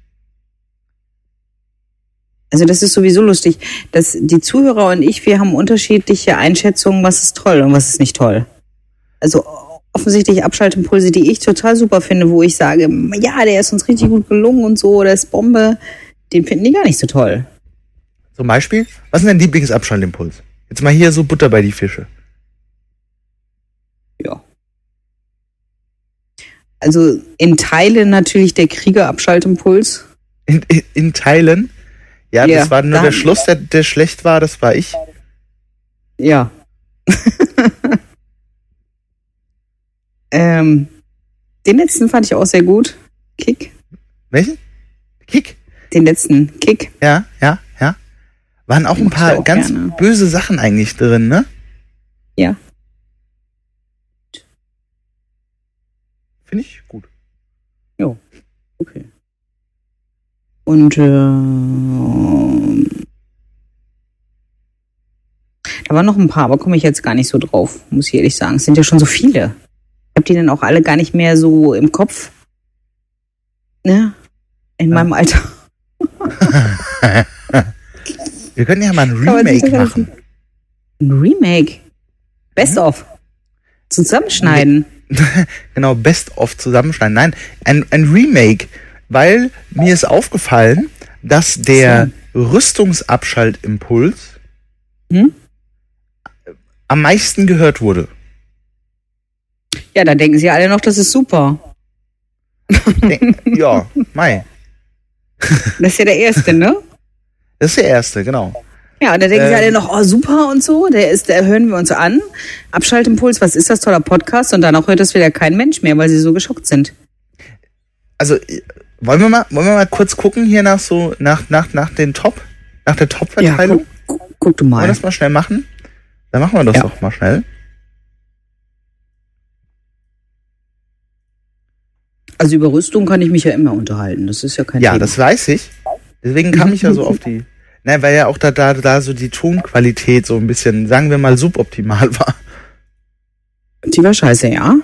Also das ist sowieso lustig, dass die Zuhörer und ich, wir haben unterschiedliche Einschätzungen, was ist toll und was ist nicht toll. Also offensichtlich Abschaltimpulse, die ich total super finde, wo ich sage, ja, der ist uns richtig gut gelungen und so, der ist Bombe, den finden die gar nicht so toll. Zum Beispiel, was ist dein Lieblingsabschaltimpuls? Jetzt mal hier so Butter bei die Fische. Ja. Also in Teilen natürlich der Kriegerabschaltimpuls. In Teilen? Ja, Ja, das war nur dann- der Schluss, der schlecht war, das war ich. Ja. Den letzten fand ich auch sehr gut. Kick. Welchen? Kick? Den letzten Kick. Ja. Waren auch ein Mag ich paar auch ganz gerne. böse Sachen eigentlich drin, ne? Ja. Finde ich gut. Jo. Okay. Und da waren noch ein paar, aber komme ich jetzt gar nicht so drauf, muss ich ehrlich sagen. Es sind ja schon so viele. Ich habe die dann auch alle gar nicht mehr so im Kopf. Ne? In meinem Alter. Wir können ja mal ein Remake machen. Ein Remake? Best of. Zusammenschneiden. Genau, Best of zusammenschneiden. Nein, ein Remake, weil mir ist aufgefallen, dass der Rüstungsabschaltimpuls am meisten gehört wurde. Ja, da denken sie alle noch, das ist super. Ja, Mai. Das ist ja der erste, ne? Das ist der erste, genau. Ja, und da denken sie alle noch, oh super und so, der hören wir uns an. Abschaltimpuls, was ist das, toller Podcast? Und danach hört das wieder kein Mensch mehr, weil sie so geschockt sind. Also, wollen wir mal kurz gucken hier nach der Top-Verteilung? Ja, guck du mal. Wollen wir das mal schnell machen? Dann machen wir das doch mal schnell. Also über Rüstung kann ich mich ja immer unterhalten, das ist ja kein Thema. Ja, das weiß ich. Deswegen kam ich ja so auf die... Nein, weil ja auch da so die Tonqualität so ein bisschen, sagen wir mal, suboptimal war. Die war scheiße, ja.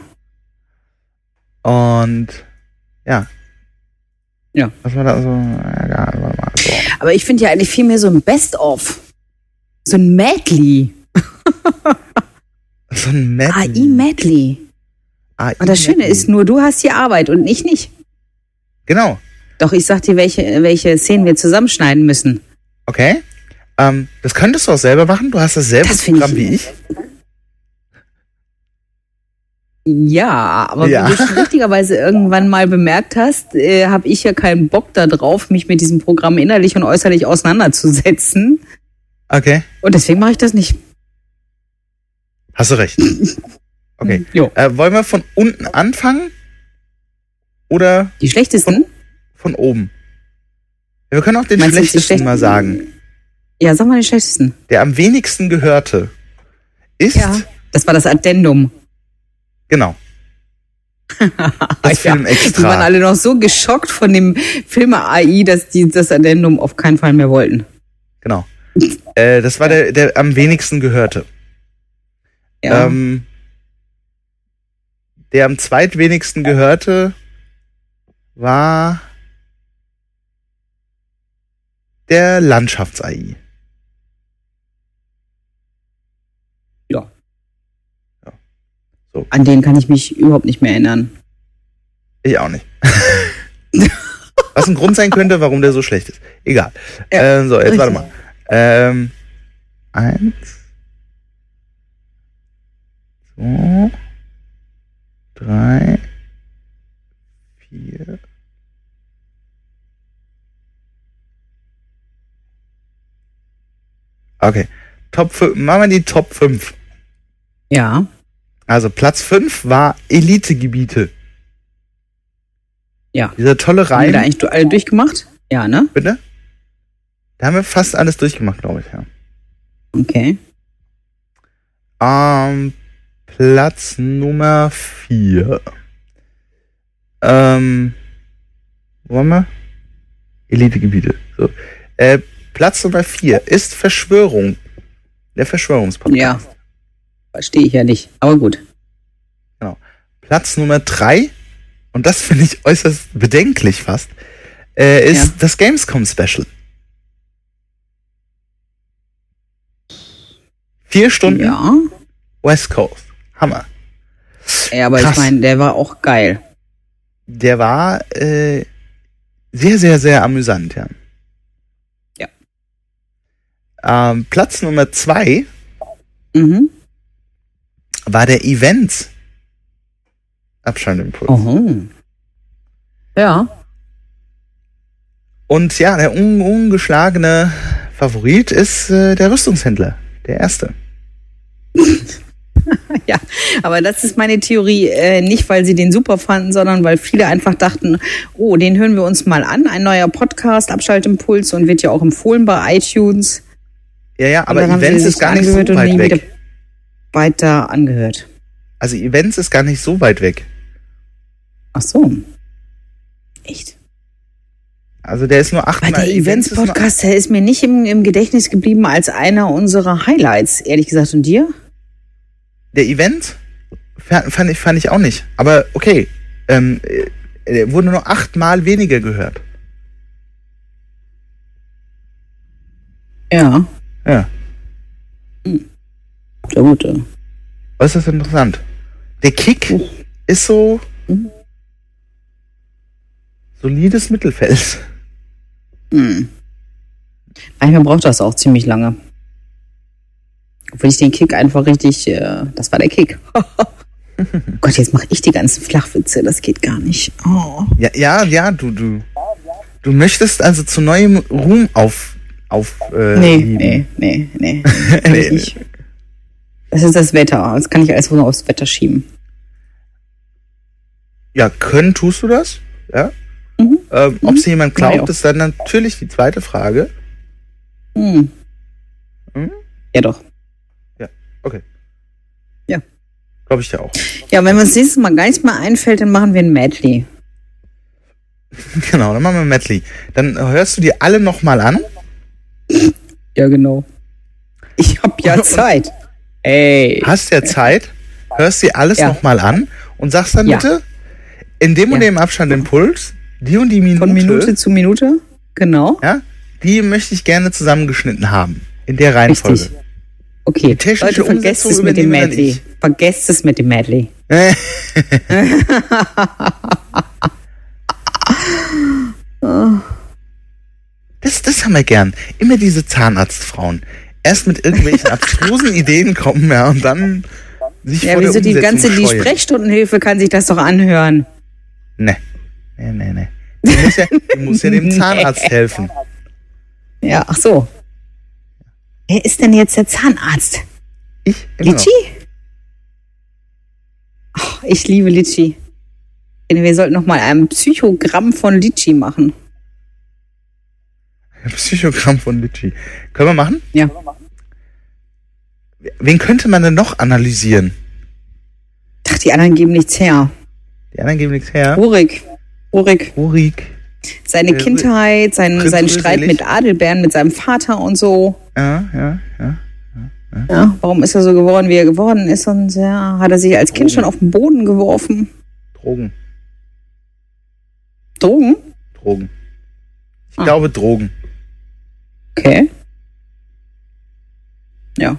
Und ja. Ja. Was war da so? Ja, warte mal, so. Aber ich finde ja eigentlich viel mehr so ein Best-of. So ein Medley. So ein Medley. AI-Medley. Und das Schöne ist nur, du hast die Arbeit und ich nicht. Genau. Doch ich sag dir, welche Szenen wir zusammenschneiden müssen. Okay. Das könntest du auch selber machen. Du hast dasselbe Programm wie ich. Ja, aber wie du schon richtigerweise irgendwann mal bemerkt hast, habe ich ja keinen Bock da drauf, mich mit diesem Programm innerlich und äußerlich auseinanderzusetzen. Okay. Und deswegen mache ich das nicht. Hast du recht. Okay. Wollen wir von unten anfangen? Oder? Die schlechtesten? Von oben. Wir können auch den schlechtesten mal sagen. Ja, sag mal den schlechtesten. Der am wenigsten gehörte ist... Ja, das war das Addendum. Genau. Das Film extra. Die waren alle noch so geschockt von dem Film AI, dass die das Addendum auf keinen Fall mehr wollten. Genau. Das war der am wenigsten gehörte. Ja. Der am zweitwenigsten gehörte war der Landschafts-AI. Ja. So. An den kann ich mich überhaupt nicht mehr erinnern. Ich auch nicht. Was ein Grund sein könnte, warum der so schlecht ist. Egal. Ja, so, jetzt richtig. warte mal. 1, 2, 3, 4. Okay. Top 5. Machen wir die Top 5. Ja. Also Platz 5 war Elitegebiete. Ja. Dieser tolle Reim. Haben wir da eigentlich alle durchgemacht? Ja, ne? Bitte? Da haben wir fast alles durchgemacht, glaube ich, ja. Okay. Platz Nummer 4. Wollen wir? Elitegebiete. So. Platz Nummer 4 ist Verschwörung. Der Verschwörungspodcast. Ja. Verstehe ich ja nicht, aber gut. Genau. Platz Nummer 3, und das finde ich äußerst bedenklich fast, ist das Gamescom Special. 4 Stunden West Coast. Hammer. Ja, aber Krass. Ich meine, der war auch geil. Der war sehr, sehr, sehr amüsant, ja. Platz Nummer 2 war der Events Abschaltimpuls. Oh. Ja. Und ja, der ungeschlagene Favorit ist der Rüstungshändler, der erste. Ja, aber das ist meine Theorie, nicht weil sie den super fanden, sondern weil viele einfach dachten, oh, den hören wir uns mal an, ein neuer Podcast, Abschaltimpuls, und wird ja auch empfohlen bei iTunes. Ja, aber Events ist gar nicht so weit weg. Weiter angehört. Also Events ist gar nicht so weit weg. Ach so. Echt? Also der ist nur 8 Weil der Events-Podcast, der ist mir nicht im Gedächtnis geblieben als einer unserer Highlights, ehrlich gesagt. Und dir? Der Event fand ich auch nicht. Aber okay, Der wurde nur 8-mal weniger gehört. Ja. Ja. Sehr gut. Was ist das interessant? Der Kick ist so solides Mittelfeld. Manchmal braucht das auch ziemlich lange. Obwohl ich den Kick einfach richtig, das war der Kick. Gott, jetzt mache ich die ganzen Flachwitze, das geht gar nicht. Oh. Ja, du möchtest also zu neuem Ruhm Nee. Kann ich nicht. Das ist das Wetter, das kann ich alles nur aufs Wetter schieben. Ja, tust du das? Ja. Ob es jemand glaubt, ist dann natürlich die zweite Frage. Ja, doch. Ja, okay. Ja. Glaube ich ja auch. Ja, wenn uns nächstes Mal gar nichts mehr einfällt, dann machen wir ein Medley. Genau, dann machen wir ein Medley. Dann hörst du dir alle nochmal an. Ja, genau. Ich hab ja Zeit. Ey. Hast ja Zeit, hörst dir alles nochmal an und sagst dann bitte, in dem und dem Abstand den Puls, die und die Minute. Von Minute zu Minute, genau. Ja, die möchte ich gerne zusammengeschnitten haben. In der Reihenfolge. Richtig. Okay, Leute, vergesst es mit dem Medley. Vergesst es mit dem Medley. Das haben wir gern. Immer diese Zahnarztfrauen. Erst mit irgendwelchen abstrusen Ideen kommen, ja, und dann sich vor der Umsetzung die Sprechstundenhilfe kann sich das doch anhören. Nee. Die muss ja dem Zahnarzt helfen. Ja, ach so. Wer ist denn jetzt der Zahnarzt? Ich? Litschi? Oh, ich liebe Litschi. Wir sollten noch mal ein Psychogramm von Litschi machen. Ein Psychogramm von Litschi. Können wir machen? Ja. Wen könnte man denn noch analysieren? Ach, die anderen geben nichts her. Die anderen geben nichts her? Rurik. Seine Kindheit, sein Streit mit Adelbern, mit seinem Vater und so. Ja. Ja, warum ist er so geworden, wie er geworden ist? Und ja, hat er sich als Kind schon auf den Boden geworfen? Drogen? Ich glaube Drogen. Okay. Ja.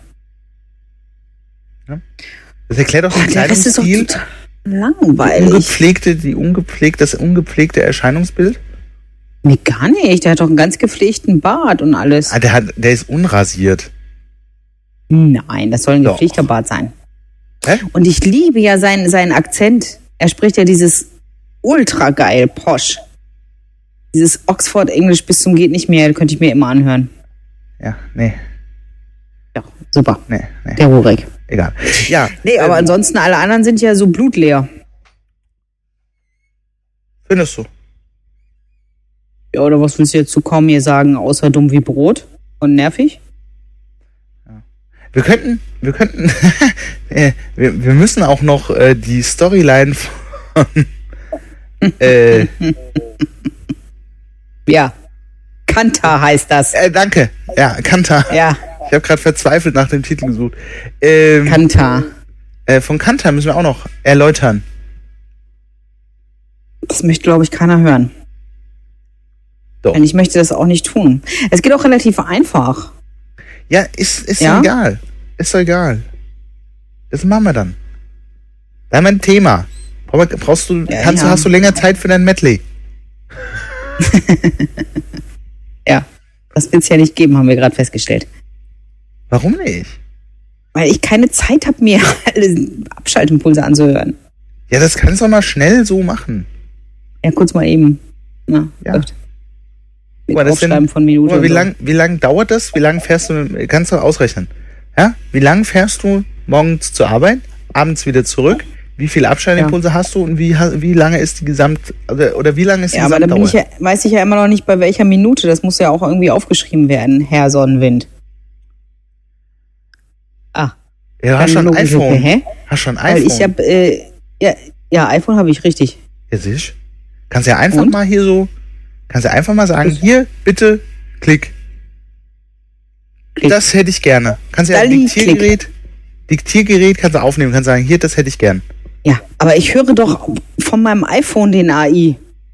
Das erklärt auch den Kleidungsstil. Das ist doch langweilig. Das ungepflegte Erscheinungsbild? Nee, gar nicht. Der hat doch einen ganz gepflegten Bart und alles. Der ist unrasiert. Nein, das soll ein gepflegter Bart sein. Hä? Und ich liebe ja seinen Akzent. Er spricht ja dieses ultra geil Posch. Dieses Oxford-Englisch bis zum geht nicht mehr, könnte ich mir immer anhören. Ja, nee. Ja, super. Nee. Der Rurik. Egal. Ja. Nee, aber ansonsten alle anderen sind ja so blutleer. Findest du? Ja, oder was willst du jetzt zu kaum mir sagen, außer dumm wie Brot und nervig? Ja. Wir könnten, wir müssen auch noch die Storyline von ja, Kanta heißt das. Danke. Ja, Kanta. Ja. Ich habe gerade verzweifelt nach dem Titel gesucht. Kanta. Von Kanta müssen wir auch noch erläutern. Das möchte, glaube ich, keiner hören. Doch. Und ich möchte das auch nicht tun. Es geht auch relativ einfach. Ja, ist ja egal. Ist doch egal. Das machen wir dann. Da haben wir ein Thema. Hast du länger Zeit für dein Medley? Ja, das wird es ja nicht geben, haben wir gerade festgestellt. Warum nicht? Weil ich keine Zeit habe, mir alle Abschaltimpulse anzuhören. Ja, das kannst du doch mal schnell so machen. Ja, kurz mal eben. Na, ja. Läuft. Von Minute. Wie lang dauert das? Wie lange fährst du? Kannst du ausrechnen? Ja? Wie lange fährst du morgens zur Arbeit, abends wieder zurück? Wie viele Abschaltimpulse hast du und wie lange ist die oder wie lange ist die Gesamtdauer? Aber da weiß ich ja immer noch nicht, bei welcher Minute. Das muss ja auch irgendwie aufgeschrieben werden, Herr Sonnenwind. Ah. Ja, hast schon ein iPhone. Hä? Hast schon ein iPhone? Weil ich habe, iPhone habe ich, richtig. Ja, siehst du? Kannst ja einfach mal hier so, sagen, hier, bitte, klick. Das hätte ich gerne. Kannst ja Diktiergerät kannst du aufnehmen, kannst sagen, hier, das hätte ich gern. Ja, aber ich höre doch von meinem iPhone den AI.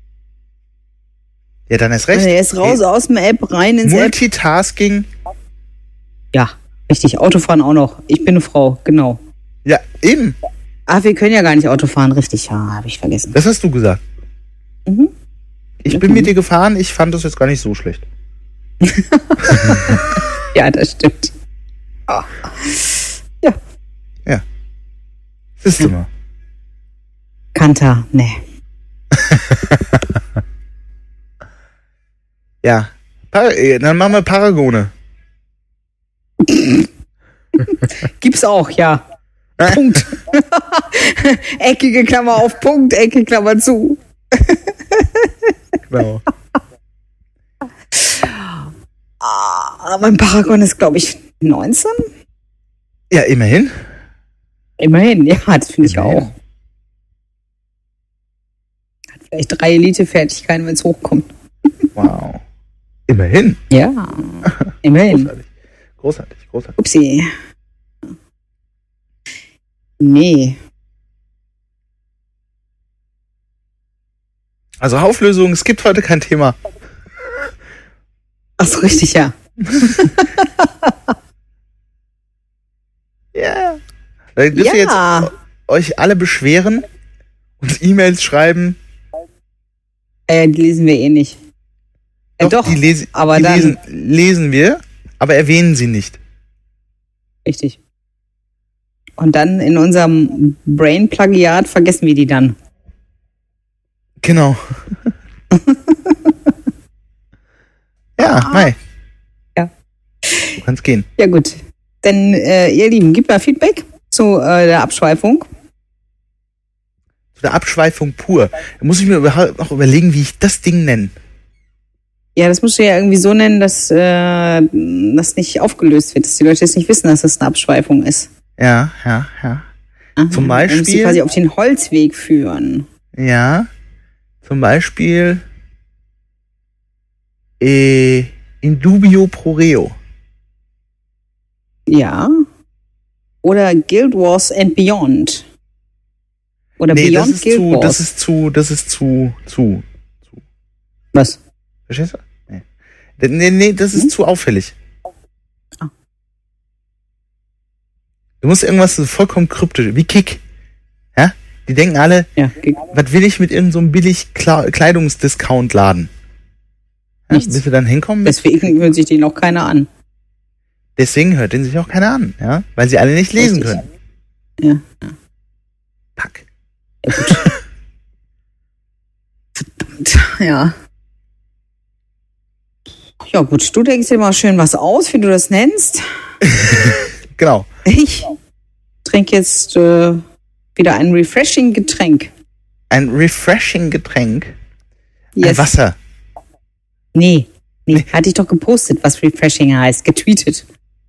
Ja, dann ist recht. Also er ist raus aus dem App, rein ins App. Multitasking. Ja, richtig. Autofahren auch noch. Ich bin eine Frau, genau. Ja, eben. Ah, wir können ja gar nicht Auto fahren, richtig. Ja, habe ich vergessen. Das hast du gesagt. Mhm. Ich bin mit dir gefahren, ich fand das jetzt gar nicht so schlecht. Ja, das stimmt. Oh. Ja. Ja. Siehst du mal. Kanter, ne. Ja. Dann machen wir Paragone. Gibt's auch, ja. Punkt. Eckige Klammer auf Punkt, Ecke Klammer zu. Genau. Mein Paragon ist, glaube ich, 19. Ja, immerhin. Immerhin, ja, das finde ich Immerhin. auch. Hat vielleicht 3 Elite-Fertigkeiten, wenn es hochkommt. Wow. Immerhin. Ja, immerhin. Großartig. Upsi. Nee. Also Auflösung, es gibt heute kein Thema. Ach so, richtig, ja. Ja. Da dürft ihr jetzt euch alle beschweren und E-Mails schreiben. Die lesen wir eh nicht. Doch, aber dann... lesen wir, aber erwähnen sie nicht. Richtig. Und dann in unserem Brain-Plagiat vergessen wir die dann. Genau. Ja, Mai. Ja. Du kannst gehen. Ja, gut. Dann, ihr Lieben, gebt mal Feedback zu der Abschweifung. Zu der Abschweifung pur. Da muss ich mir noch überlegen, wie ich das Ding nenne. Ja, das musst du ja irgendwie so nennen, dass das nicht aufgelöst wird, dass die Leute jetzt nicht wissen, dass das eine Abschweifung ist. Ja. Aha, Zum Beispiel. dann musst du quasi auf den Holzweg führen. Ja. Zum Beispiel in dubio pro reo. Ja. Oder Guild Wars and Beyond. Oder Nee, Beyond Guild Wars. Das ist zu. Was? Verstehst du? Nee, das ist zu auffällig. Ah. Du musst irgendwas so vollkommen kryptisch, wie Kick. Ja? Die denken alle, Ja, was will ich mit irgendeinem so billig Kleidungsdiscount-Laden? Ja, nichts. bis wir dann hinkommen? Deswegen hört sich den auch keiner an. Deswegen hört den sich auch keiner an, ja? Weil sie alle nicht lesen Richtig. können. Ja. Pack. Ja, gut. Verdammt, ja. Ja gut, du denkst dir mal schön was aus, wie du das nennst. Genau. Ich trinke jetzt wieder ein refreshing Getränk. Ein refreshing Getränk. Yes. Ein Wasser. Nee, hatte ich doch gepostet, was refreshing heißt, getweetet.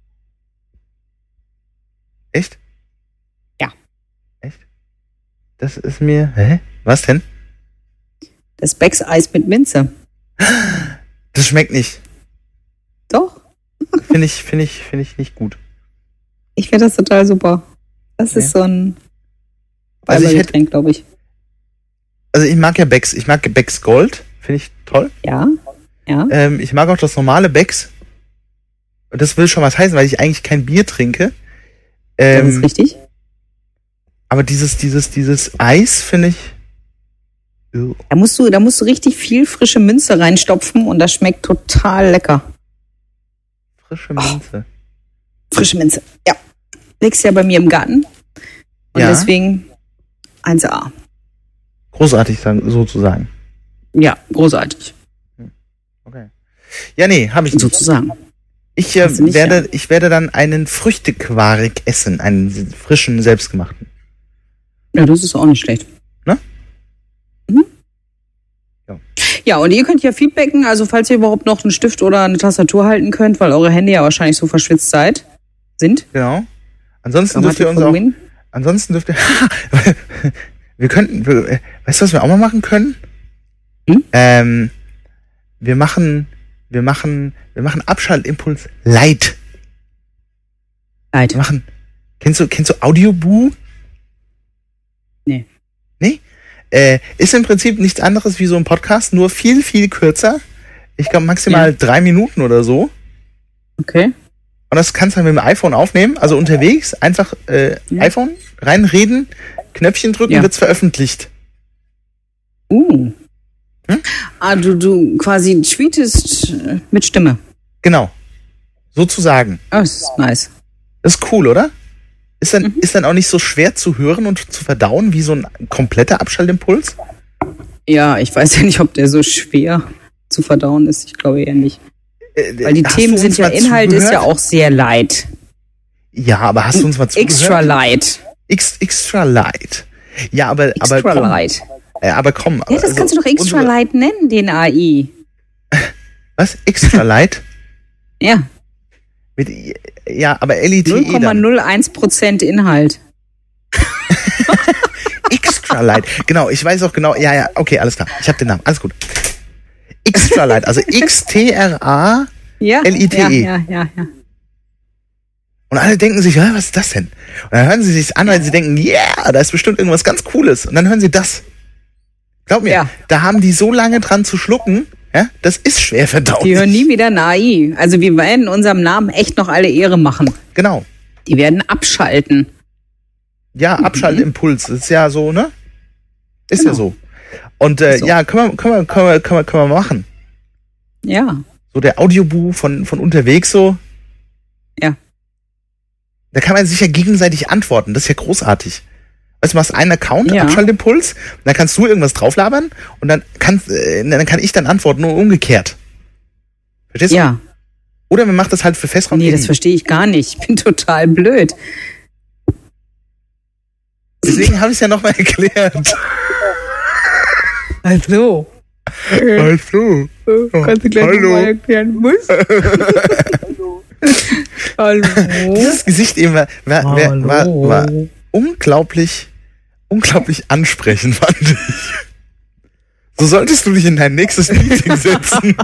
Echt? Ja. Echt? Das ist mir... Hä? Was denn? Das Becks Eis mit Minze. Das schmeckt nicht. Doch, Finde ich nicht gut. ich finde das total super. Das ist so ein Also Weibergetränk, glaube ich. Also ich mag ja Becks. Ich mag Becks Gold. Finde ich toll. Ja. Ich mag auch das normale Becks. Und das will schon was heißen, weil ich eigentlich kein Bier trinke. Das ist richtig. Aber dieses Eis finde ich... Da musst du richtig viel frische Minze reinstopfen und das schmeckt total lecker. Frische Minze. Frische Minze, ja. Wächst ja bei mir im Garten. Und Ja. deswegen 1A. Großartig sozusagen. Ja, großartig. Okay. Ja, nee, habe ich nicht. Sozusagen. Ich Hast du nicht, werde dann einen Früchtequark essen, einen frischen, selbstgemachten. Ja, das ist auch nicht schlecht. Ne? Mhm. Ja. Ja, und ihr könnt ja feedbacken, also falls ihr überhaupt noch einen Stift oder eine Tastatur halten könnt, weil eure Hände ja wahrscheinlich so verschwitzt sind. Genau. Ansonsten dürft ihr uns auch... Ansonsten dürft ihr... wir könnten... Weißt du, was wir auch mal machen können? Wir machen Abschaltimpuls Light. Light. Wir machen... Kennst du Audioboo? Nee. Nee? Ist im Prinzip nichts anderes wie so ein Podcast, nur viel, viel kürzer. Ich glaube maximal 3 Minuten oder so. Okay. Und das kannst du dann mit dem iPhone aufnehmen, also unterwegs, einfach iPhone, reinreden, Knöpfchen drücken, wird's veröffentlicht. Hm? Du quasi tweetest mit Stimme. Genau. Sozusagen. Oh, das ist nice. Das ist cool, oder? Ist dann auch nicht so schwer zu hören und zu verdauen wie so ein kompletter Abschaltimpuls? Ja, ich weiß ja nicht, ob der so schwer zu verdauen ist. Ich glaube eher nicht. Weil die Themen sind ja, Inhalt ist ja auch sehr light. Ja, aber hast du uns mal zugehört? Extra light. Extra light. Ja, aber komm. Light. Aber komm. Ja, das kannst du doch extra light nennen, den AI. Was? Extra light? Ja. Ja, aber LITE 0,01% Inhalt. Extra light. Genau, ich weiß auch genau. Ja, okay, alles klar. Ich habe den Namen. Alles gut. Extra light, also XTRA LITE. Ja. Und alle denken sich, was ist das denn? Und dann hören sie sich an, weil sie denken, da ist bestimmt irgendwas ganz Cooles. Und dann hören sie das. Glaub mir, da haben die so lange dran zu schlucken, das ist schwer verdaulich. Die hören nie wieder ein AI. Also wir werden unserem Namen echt noch alle Ehre machen. Genau. Die werden abschalten. Ja, Abschaltimpuls, das ist ja so, ne? Ist ja so. Und können wir machen. Ja. So der Audiobuch von unterwegs so. Ja. Da kann man sich ja gegenseitig antworten. Das ist ja großartig. Weißt du, machst einen Account, Abschaltimpuls, dann kannst du irgendwas drauflabern und dann kann ich dann antworten, nur umgekehrt. Verstehst du? Ja. Oder man macht das halt für Festraum. Nee, das verstehe ich gar nicht. Ich bin total blöd. Deswegen habe ich es ja nochmal erklärt. Also. Kannst du gleich nochmal erklären muss? Hallo. Dieses Gesicht eben war unglaublich ansprechend, fand ich. So solltest du dich in dein nächstes Meeting setzen.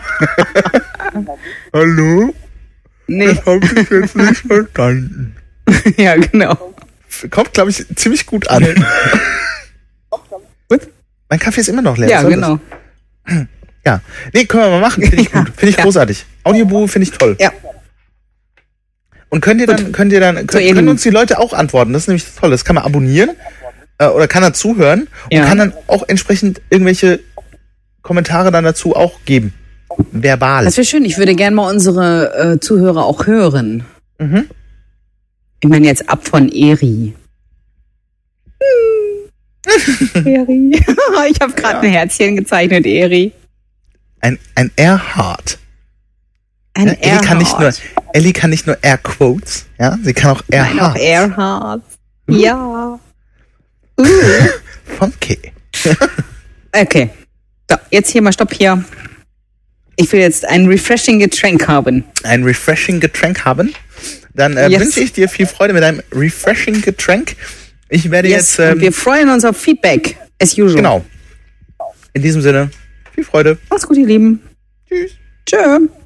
Hallo? Nee. Das habe ich jetzt nicht verstanden. Ja, genau. Kommt, glaube ich, ziemlich gut an. Gut? Mein Kaffee ist immer noch leer. Ja, genau. Ja. Nee, können wir mal machen. Finde ich gut. Finde ich großartig. Audiobuch finde ich toll. Ja. Und können uns die Leute auch antworten? Das ist nämlich toll. Das kann man abonnieren oder kann er zuhören und kann dann auch entsprechend irgendwelche Kommentare dann dazu auch geben. Verbal. Das wäre schön. Ich würde gerne mal unsere Zuhörer auch hören. Mhm. Ich meine jetzt ab von Eri. Eri. Ich habe gerade ein Herzchen gezeichnet, Eri. Ein Erhard. Erhard. Ellie kann nicht nur Airquotes, ja, sie kann auch Erhard. Nein, auch Erhard. Ja. Funky. Okay. So, jetzt hier mal Stopp hier. Ich will jetzt ein refreshing Getränk haben. Ein refreshing Getränk haben? Dann wünsche ich dir viel Freude mit einem refreshing Getränk. Ich werde jetzt... und wir freuen uns auf Feedback, as usual. Genau. In diesem Sinne, viel Freude. Macht's gut, ihr Lieben. Tschüss. Tschö.